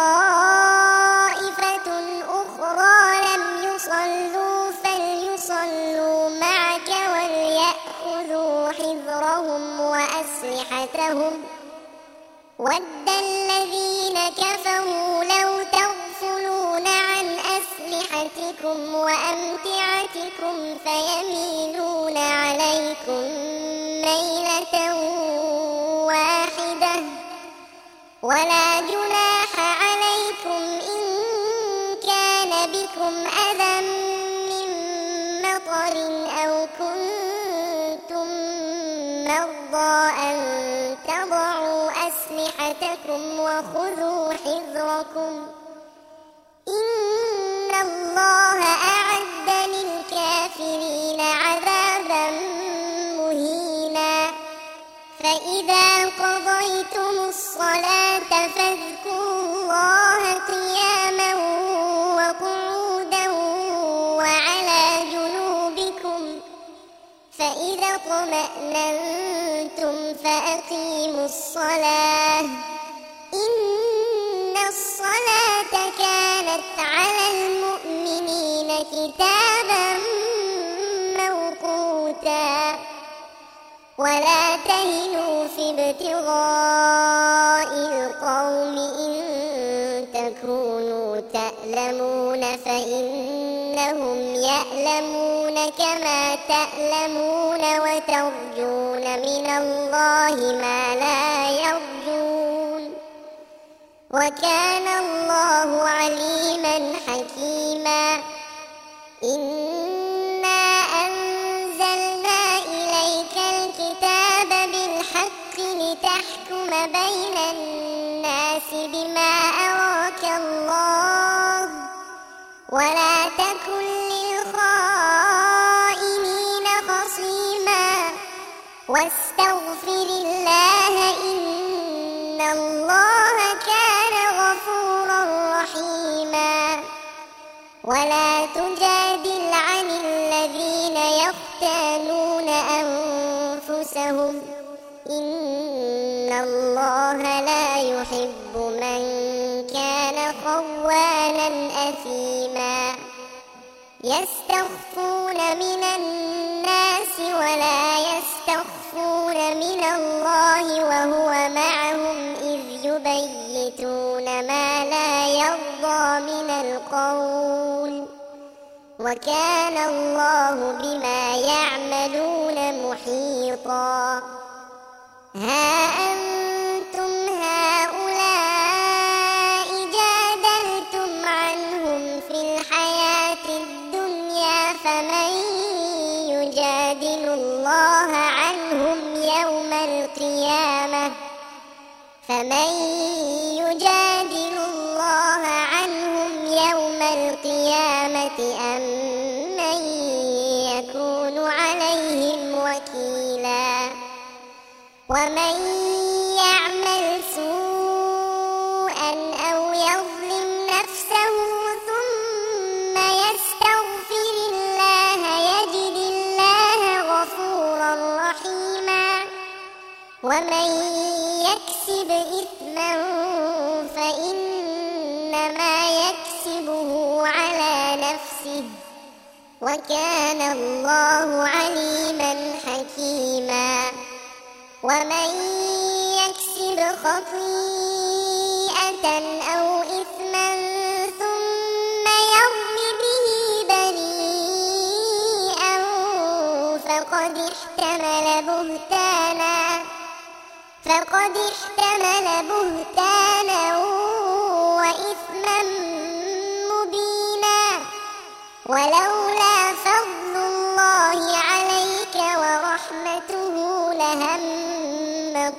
طائفة أخرى لم يصلوا فليصلوا معك وليأخذوا حذرهم وأسلحتهم. وَدَّ الَّذِينَ كَفَرُوا لَوْ تَغْفُلُونَ عَنْ أَسْلِحَتِكُمْ وَأَمْتِعَتِكُمْ فَيَمِيلُونَ عَلَيْكُمْ مَيْلَةً وَاحِدَةً وَلَا جُنَاحَ عَلَيْكُمْ إِن كَانَ بِكُمْ أَذًى مِّن مَّطَرٍ أَوْ كُنتُم مَّرْضَىٰ أَن تَضَعُوا أسلحتكم وخذوا حذركم إن الله أعد للكافرين عذابا مهينا. فإذا قضيتم الصلاة فاذكروا الله قياما وقعودا وعلى جنوبكم فإذا اطمأننتم فأقيموا الصلاة إن الصلاة كانت على المؤمنين كتابا موقوتا. ولا تهنوا في ابتغاء القوم إن تكونوا تألمون فإنهم يألمون كما تألمون وترجون من الله ما لا يرجون وكان الله عليما حكيما. إنا أنزلنا إليك الكتاب بالحق لتحكم بين الناس بما أراك الله ولا تكن للخائنين خصيما واستغفر الله إن الله كان غفورا رحيما. ولا تجادل عن الذين يختانون أنفسهم إن الله لا يحب من كان خوانا أثيما. يستخفون من الناس ولا يستخفون من الله وهو معهم إذ يبيتون ما لا يرضى من القول وكان الله بما يعملون محيطا. ها أنتم هؤلاء جادلتم عنهم في الحياة الدنيا فمن يجادل الله عنهم يوم القيامة فمن يجادل الله عنهم يوم القيامة أم من يكون عليهم وكيلا. ومن يعمل سوءا أو يظلم نفسه ثم يستغفر الله يجد الله غفورا رحيما. ومن يكسب إثما فإنما يكسبه على نفسه وكان الله عليما حكيما. عظيما. ومن يكسب خطيئة أو إثما ثم يرم به بريئا فقد احتمل بهتانا فقد احتمل بهتانا وإثما مبينا. ولولا فضل الله عليك ورحمته لهم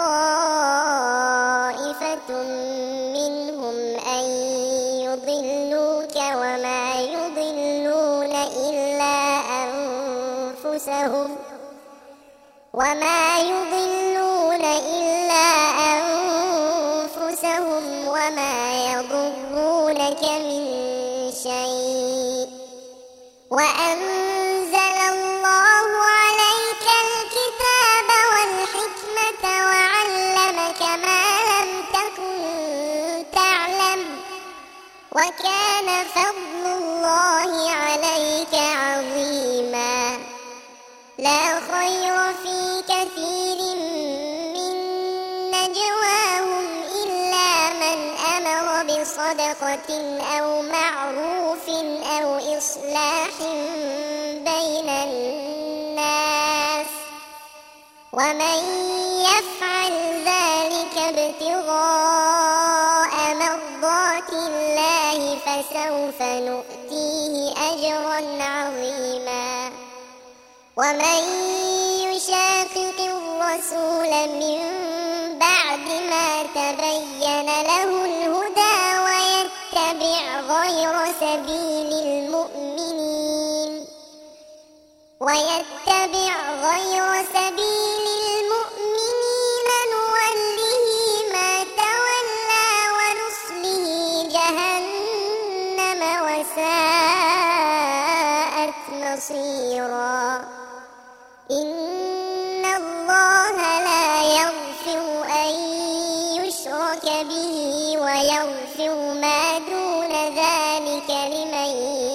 طائفة منهم أن يضلوك وما يضلون إلا أنفسهم وما يضلون إلا أنفسهم وما يضرونك من شيء. وأنزل الله عليك الكتاب والحكمة وعلمك ما لم تكن تعلم وكان فضل الله عليك عظيما. لا خير في كثير من نجواهم إلا من أمر بصدقة أو معروف أو إصلاح بين الناس ومن يفعل ذلك ابتغاء مرضات الله فسوف نؤتيه أجرا عظيما. ومن يشاقق الرسول من بعد ما تبين له الهدى ويتبع غير سبيل المؤمنين ويتبع غير سبيل المؤمنين نوله ما تولى ونصله جهنم وساءت مصيرا. إن الله لا يغفر أن يشرك به ويغفر ما دون ذلك لمن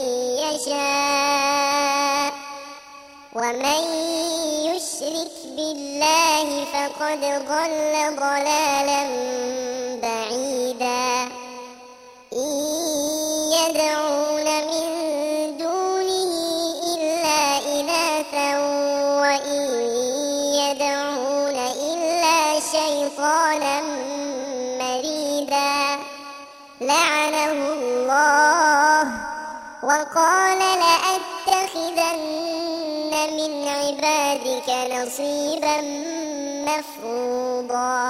يشاء ومن يشرك بالله فقد ضل ضلالا بعيدا. إن يدعون من دونه إلا إناثا وإن يدعون إلا شيطانا مريدا لعنه الله وقال لأتخذن من عبادك نصيبا مفروضا.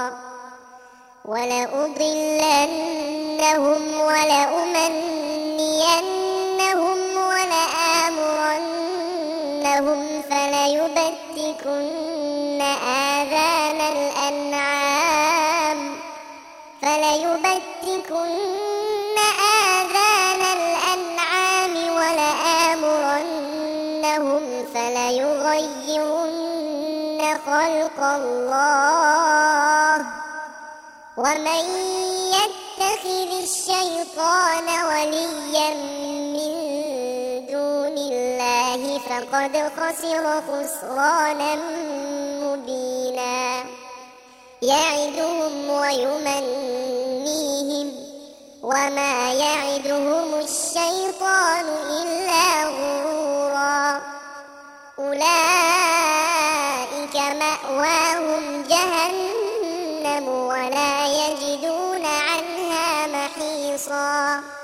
ولأضلنهم ولأمنينهم ولآمرنهم فليبتكن آذان الأنعام فليبتكن آذان الأنعام ولآمرنهم فليغيرن خلق الله. ومن يتخذ الشيطان وليا من دون الله فقد خسر خسرانا مبينا. يعدهم ويمنيهم وما يعدهم الشيطان إلا غرورا. أولئك مأواهم جهنم ولا يجدون عنها محيصا.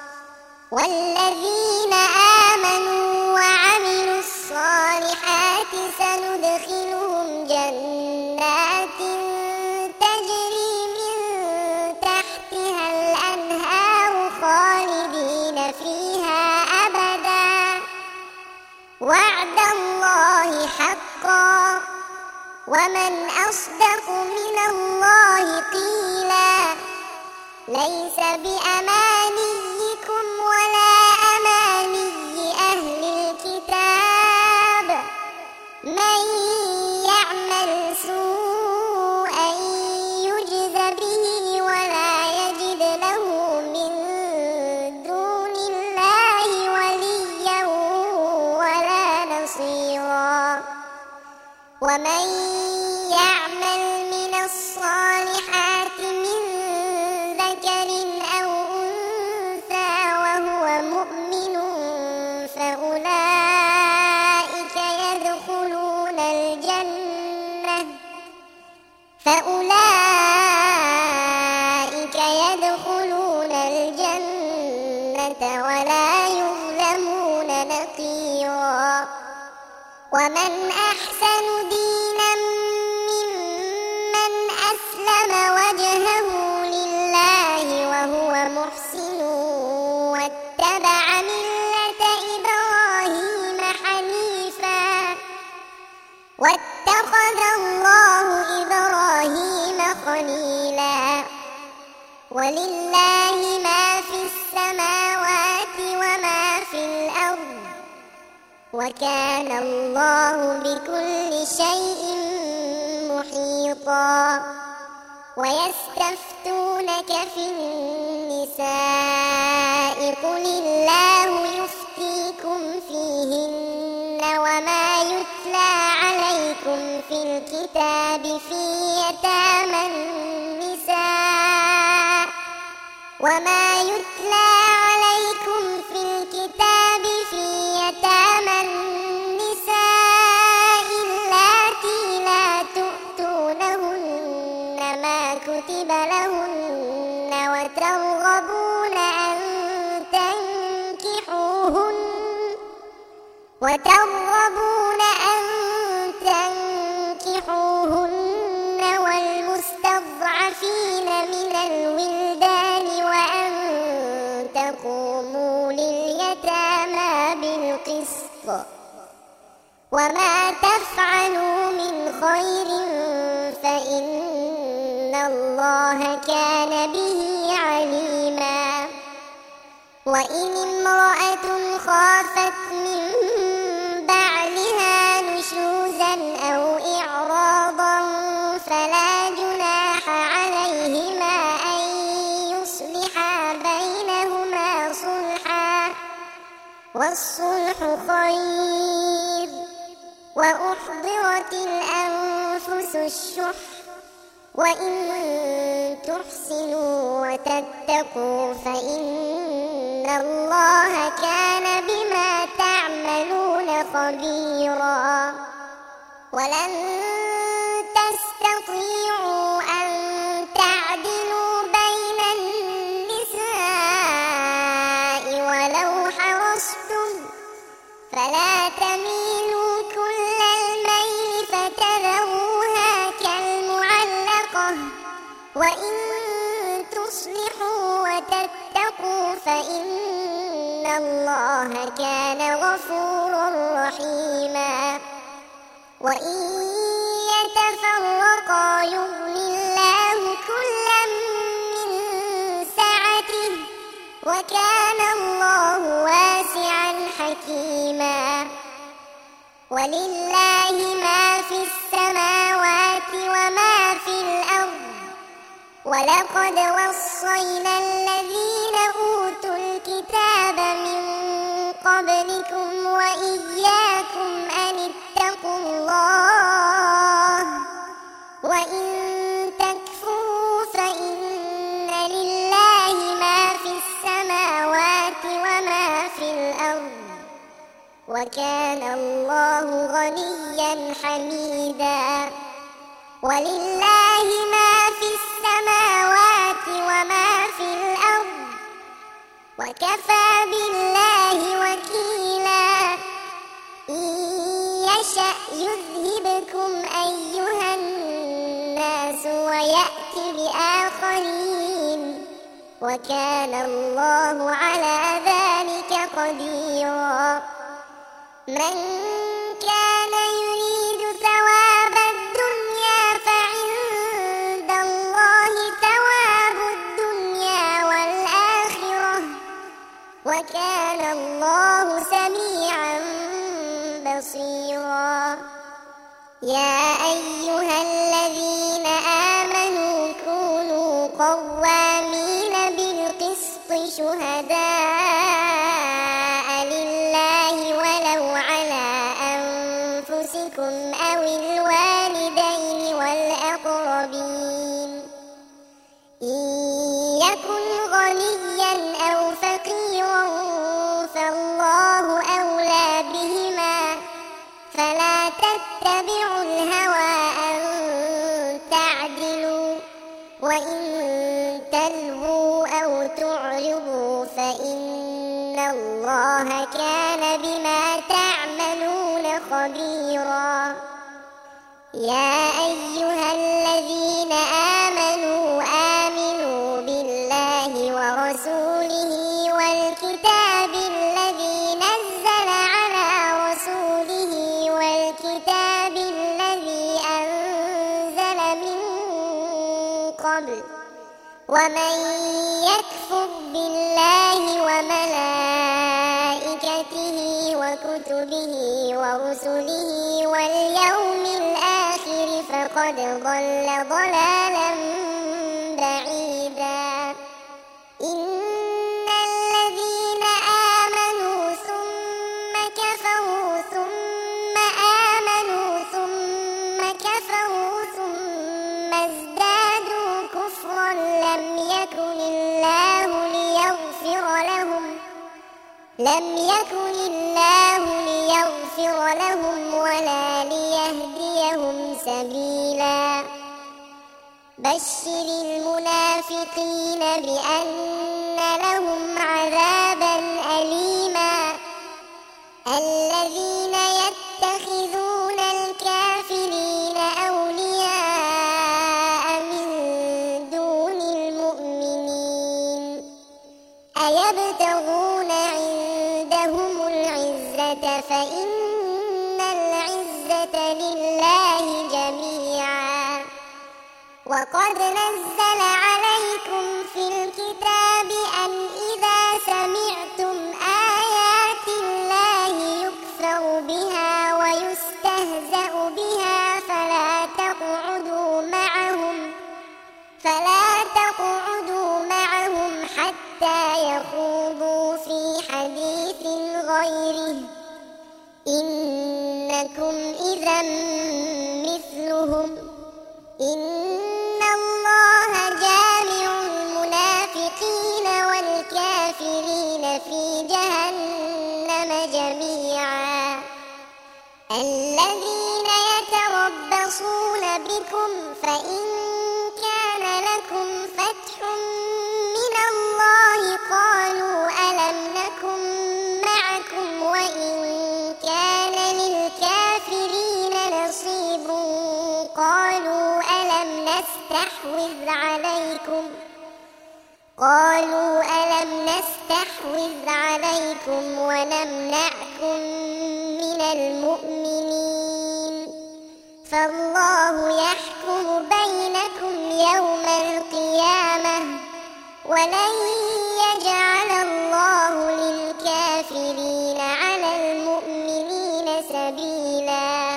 والذين آمنوا وعملوا الصالحات سندخلهم جنات تجري من تحتها الأنهار خالدين فيها أبدا وعد الله حقا ومن أصدق من الله قيلا. ليس بأمانيكم ولا أماني أهل الكتاب من يعمل سوءا يجز به ولا يجد له من دون الله وليا ولا نصيرا. ومن فأولئك يدخلون الجنة ولا يظلمون نقيرا. ومن أحسن دينا ممن أسلم وجهه لله وهو محسن واتبع ملة إبراهيم حنيفا واتخذ الله إبراهيم خليلا. ولله ما في السماوات وما في الأرض وكان الله بكل شيء محيطا. ويستفتونك في النساء قل الله يفتيكم فيهن وما يتلى عليكم في الكتاب في يتامى النساء وما يتلى عليكم في الكتاب في يتامى النساء اللاتي لا تؤتونهن ما كتب لهن وترغبون أن تنكحوهن وترغبون أن تنكحوهن والمستضعفين من الولدان وأن تقوموا لليتامى بالقسط وما تفعلوا من خير فإن الله كان به عليما. وإن امرأة خافت من بعلها نشوزا أو إعراضا فلا جناح عليهما أن يصلحا بينهما صلحا والصلح خير. وأحضرت الأنفس الشح وإن تحسنوا وتتقوا فإن الله كان بما تعملون خبيرا. ولن تستطيعوا أن تعدلوا بين النساء ولو حرصتم فلا تميلوا كل الميل فتذروها كالمعلقة وإن تصلحوا وتتقوا فإن الله كان غفورا رحيما. وإن يتفرقا يغني الله كلا من سعته وكان الله واسعا حكيما. ولله ما في السماوات وما في الأرض ولقد وصينا الذين أوتوا الكتاب من قبلكم وإياكم أن اتقوا الله وإن تكفروا فإن لله ما في السماوات وما في الأرض وكان الله غنيا حميدا. ولله ما في السماوات وما في الأرض وكفى بالله وكيلا. إن يشأ يذهبكم أيها الناس ويأتي بآخرين وكان الله على ذلك قديرا. من كان يريد ثواب الدنيا فعند الله ثواب الدنيا والآخرة وكان الله سميعا بصيرا. يا أيها الذين آمنوا كونوا قوامين بالقسط شهداء لله ولو على أنفسكم وإن تلووا أو تعرضوا فإن الله كان بما تعملون خبيرا. يا أيها الذين آمنوا آمنوا بالله ورسوله والكتاب الذي نزل على رسوله والكتاب الذي أنزل من قبل ومن يكفر بالله وملائكته وكتبه ورسله واليوم الآخر فقد ضل ضلالا بعيدا. إن الذين آمنوا ثم كفروا ثم آمنوا ثم كفروا ثم ازدادوا كفرا لم يكن الله ليغفر لهم لم يكن الله ليغفر لهم ولا ليهديهم سبيلا. بشر المنافقين بأن لهم عذابا أليما. الذين يتخذون الكافرين أولياء من دون المؤمنين أيبتغون عندهم العزة فإن العزة لله جميعا. وقد نزل عليكم في الكتاب أن إذا سمعتم آيات الله يكفر بها ويستهزأ بها فلا تقعدوا معهم فلا تقعدوا معهم حتى يخوضوا في حديث غيره إنكم إذا مثلهم. إن الله جامع المنافقين والكافرين في جهنم جميعا. الذين يتربصون بكم فإن كان لكم فتح من الله قالوا ألم نكن معكم وإن كان للكافرين نصيب قالوا ألم نستحوذ عليكم قالوا ألم نستحوذ عليكم ونمنعكم من المؤمنين فالله يحكم بينكم يوم القيامة ولن يجعل الله للكافرين على المؤمنين سبيلا.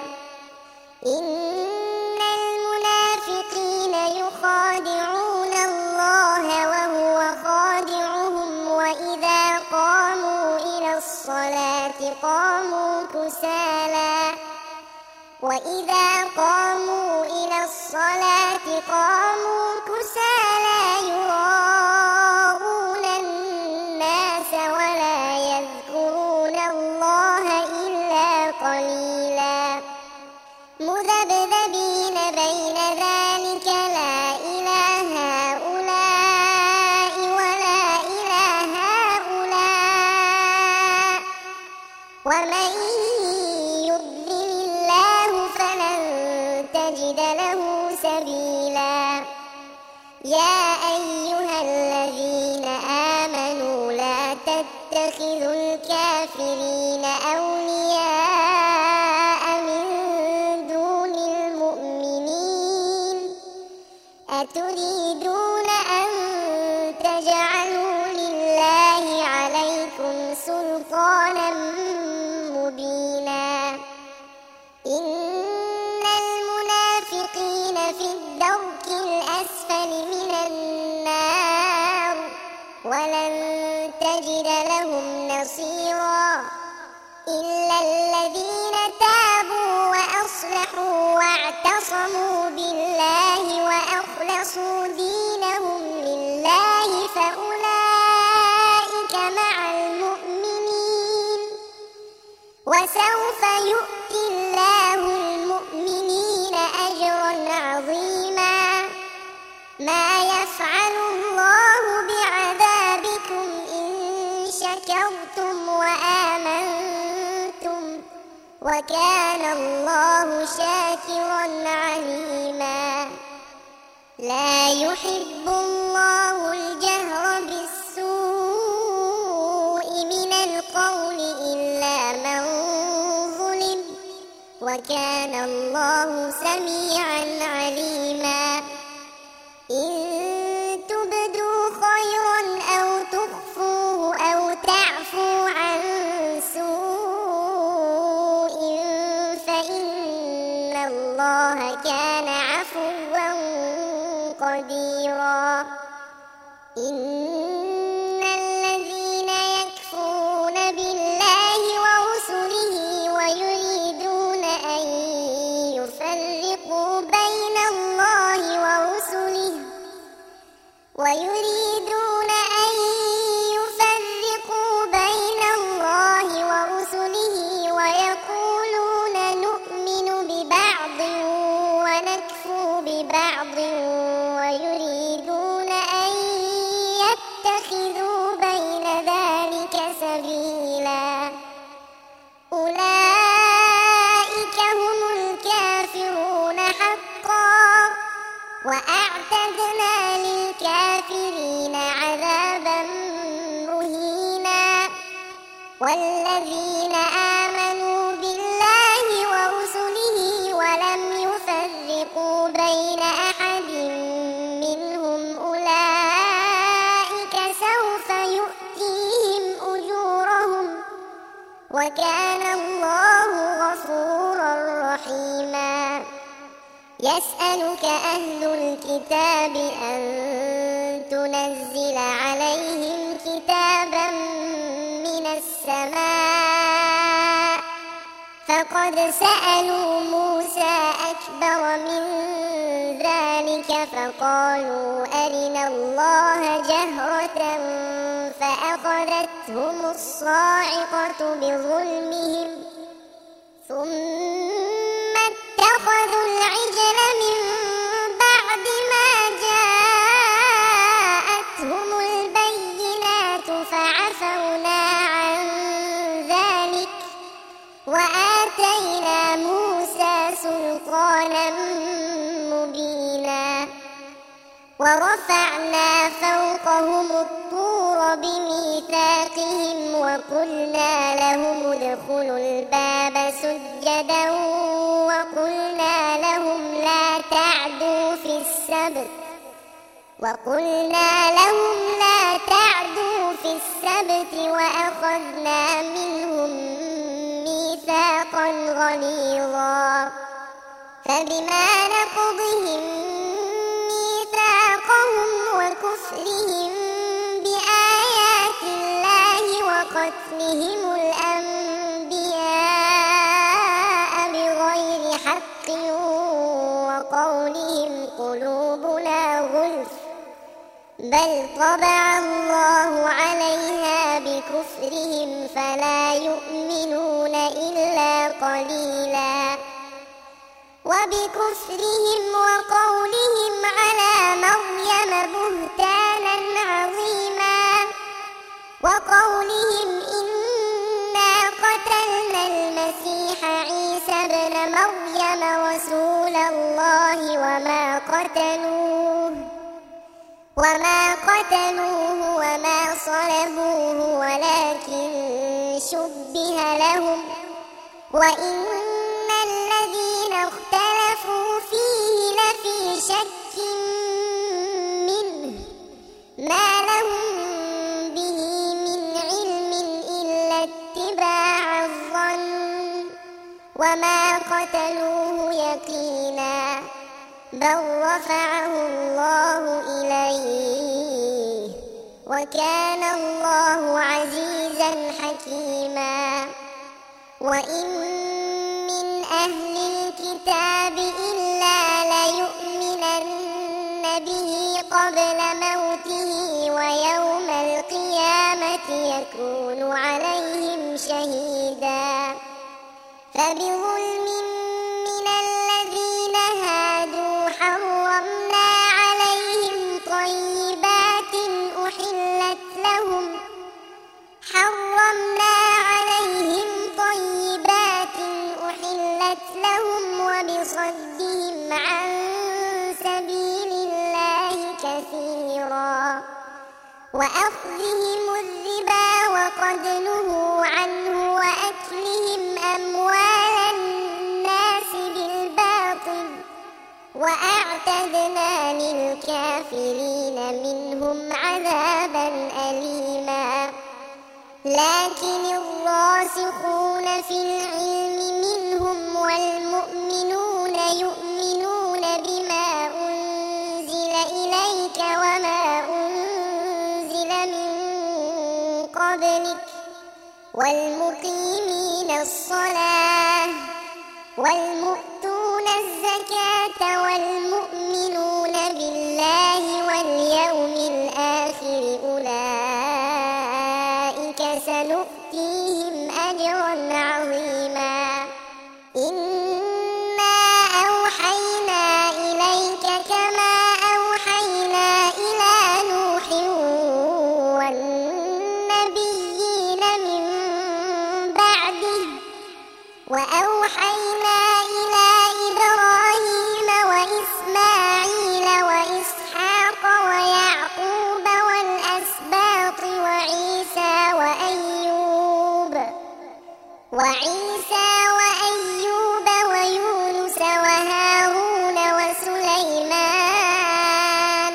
إن المنافقين يخادعون الله وهو خادعهم وإذا قاموا إلى الصلاة قاموا كسالى وإذا قاموا إلى الصلاة قاموا كسالى يراءون الناس ولا يذكرون الله إلا قليلا. مذبذبين بين ذلك لا إلى هؤلاء ولا إلى هؤلاء ومن يضلل الله فلن تجد له سبيلا. يا أيها الذين آمنوا لا تتخذوا الكافرين أولياء من دون المؤمنين أتريدون أن تجعلوا لله عليكم سلطانا مبينا. إن المنافقين في الدرك الأسفل من النار ولن تجد لهم نصيرا. إلا الذين تابوا وأصلحوا واعتصموا بالله وأخلصوا دينهم لله فأولئك مع المؤمنين وسوف يؤتي الله المؤمنين أجرا عظيما. ما وكان الله شاكرا عليما. لا يحب الله الجهر بالسوء من القول إلا من ظلم، وكان الله سميعا عليما. إن تبدوا خيرا أو تخفوه أو تعفوا عن سوء فإن الله كان عفوا قديرا. إن الذين يكفرون بالله ورسله ويريدون أن يفرقوا بين الله ورسله ويريدون أن يفرقوا بين الله ورسله ويقولون نؤمن ببعض ونكفر ببعض ويريدون أن يتخذوا بين ذلك سبيلا. أولئك هم الكافرون حقا، وأعتدنا للكافرين عذابا مهينا. والذين آمنوا بالله ورسله ولم يفرقوا بين أحد منهم أولئك سوف يؤتيهم أجورهم، وكان الله غفورا رحيما. يسألك أهل الكتاب أن تنزل عليهم كتابا من السماء، فقد سألوا موسى أكبر من ذلك فقالوا أرنا الله جهرة فأخذتهم الصاعقة بظلمهم ثم اتخذوا العجل من بعد ما جاءتهم البينات فعفونا عن ذلك وآتينا موسى سلطانا مبينا. ورفعنا فوقهم الطور بميثاقهم وقلنا لهم ادخلوا الباب سجدا وقلنا لهم لا تعدوا في السبت وقلنا لهم لا تعدوا في السبت وأخذنا منهم ميثاقا غليظا. فبما نقضهم ميثاقهم وكفرهم بآيات الله وقتلهم الأنبياء بغير حق وقولهم قلوبنا غلف بل طبع الله عليها بكفرهم فلا يؤمنون إلا قليلا. وبكفرهم وقولهم على مريم بهتانا عظيما وقولهم إنا قتلنا المسيح عيسى ابن مريم رسول الله وما قتلوه وما قتلوه وما صلبوه ولكن شبه لهم وإن الذين اختلفوا فيه لفي شك منه ما لهم به من علم إلا اتباع الظن وما قتلوه يقينا بل رفعه الله إليه وكان الله عزيزا حكيما. وإن من أهل الكتاب إلا ليؤمنن به قبل موته ويوم القيامة يكون عليهم شهيدا. فبظلم من الذين هادوا حرمنا عليهم طيبات أحلت لهم حرمنا عليهم طيبات أحلت وأخذهم الربا وقد نهوا عنه وأكلهم أموال الناس بالباطل وأعتدنا للكافرين منهم عذابا أليما. لكن الراسخون في العلم منهم والمؤمنون يؤمنون بما أنزل إليك وما أنزل من قبلك والمقيمين الصلاة والمؤتون الزكاة والمؤمنون بالله واليوم الآخر أولئك سنؤتيهم أجرا عظيما. إنا أوحينا إليك كما أوحينا إلى نوح والنبيين من بعده وأوحينا إلى إبراهيم وإسماعيل وإسحاق ويعقوب والأسباط وعيسى وأيوب وعيسى وأيوب ويونس وهارون وسليمان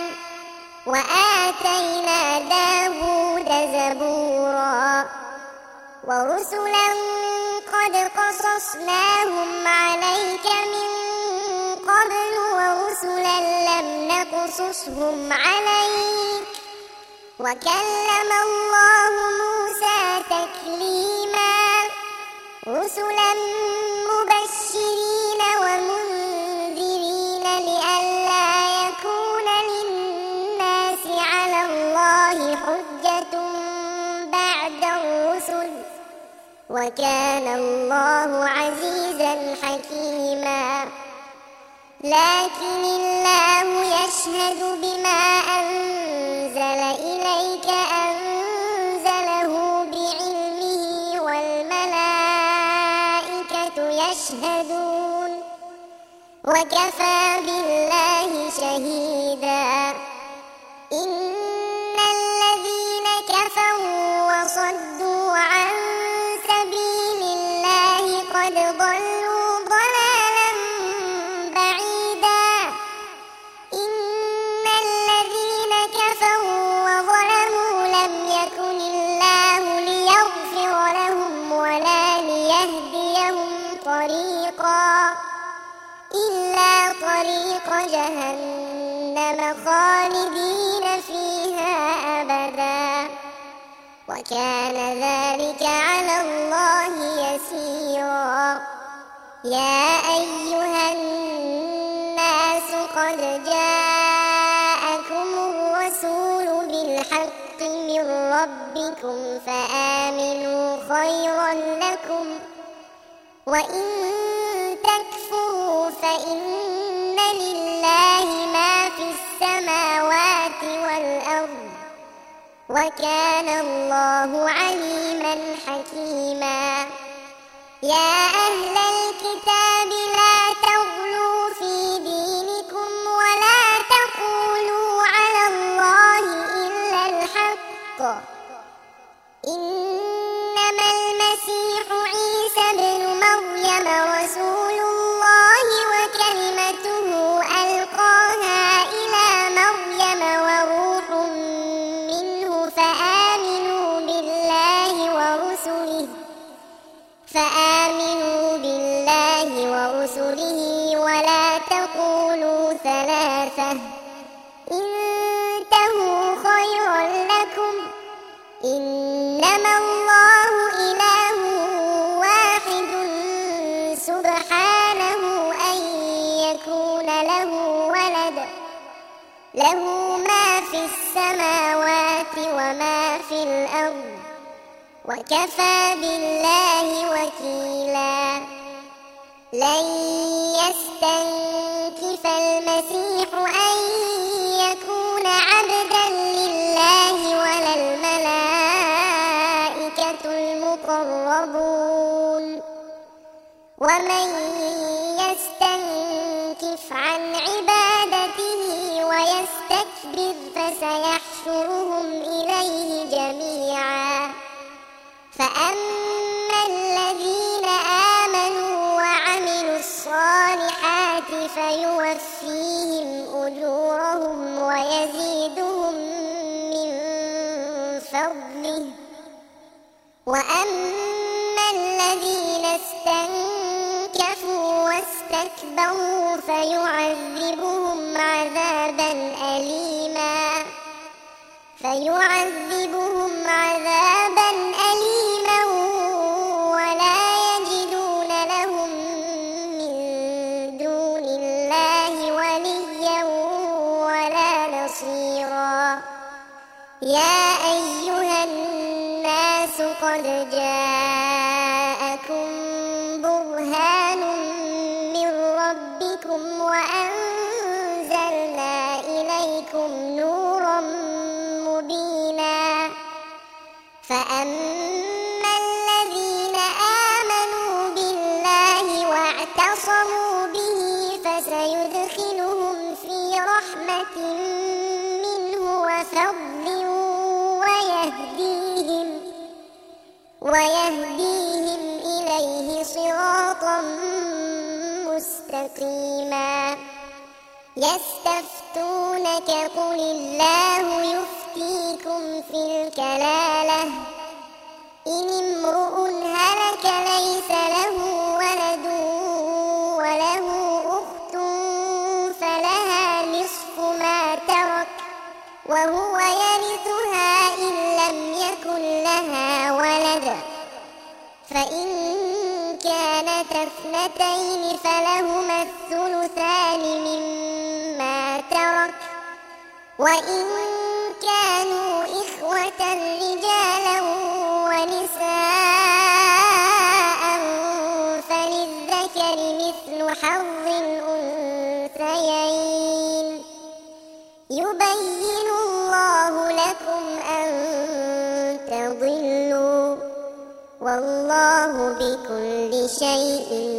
وآتينا داود زبورا ورسلا قد قصصناهم عليك من قبل ورسلا لم نقصصهم عليك وكلم الله موسى تكليما. رسلا مبشرين ومنذرين لئلا يكون للناس على الله حجة بعد الرسل وكان الله عزيزا حكيما. لكن الله يشهد بما أنزل إليك أنزله بعلمه والملائكة يشهدون وكفى بالله شهيدا. إن الذين كفروا وصدوا عن سبيل الله قد ضلوا ضلالا بعيدا. إن الذين كفروا وظلموا لم يكن الله ليغفر لهم ولا ليهديهم طريقا إلا طريق جهنم خالدين فيها أبدا وكان ذلك على الله يسيرا. يا أيها الناس قد جاءكم الرسول بالحق من ربكم فآمنوا خيرا لكم وإن تكفروا فإن لله ما في السماوات والأرض وكان الله عليما حكيما. يا أهل الكتاب لا تغلوا في دينكم ولا تقولوا على الله إلا الحق. إنما المسيح عيسى ابن مريم رسول الله وكلمته ألقاها إلى مريم وروح منه فآمنوا بالله ورسله فآمنوا بالله ورسله ولا تقولوا ثلاثة انتهوا خيرا لكم إنما الله إله واحد سبحانه أن يكون له ولد له ما في السماوات وما في الأرض وكفى بالله وكيلا. لن يستنكف المسيح أن يكون عبدا لله ولا الملائكة المقربون ومن يستنكف عن عبادته ويستكبر واستكبر فسيحشرهم إليه جميعا فأما الذين آمنوا وعملوا الصالحات فيوفيهم أجورهم ويزيدهم من فضله وأما الذين استنكفوا واستكبروا فيعذبهم عذابا أليما فيعذبهم عذابا أليما ولا يجدون لهم من دون الله وليا ولا نصيرا يا أيها الناس قد جاءكم برهان من ربكم وأنزلنا إليكم نورا مبينا فأما الذين آمنوا بالله واعتصموا به فسيدخلهم في رحمة منه وفضل ويهديهم ويهديهم إليه صراطا مستقيما يستفتونك قل الله يفتيكم في الكلالة إن امرؤ هلك ليس له ولد وله أخت فلها نصف ما ترك وهو يرثها إن لم يكن لها ولد فإن كانت اثنتين فلهما الثلثان مما ترك وإن كانوا إخوة رجالا ونساء فللذكر مثل حظ الأنثيين يبين الله لكم أن تضلوا والله بكل شيء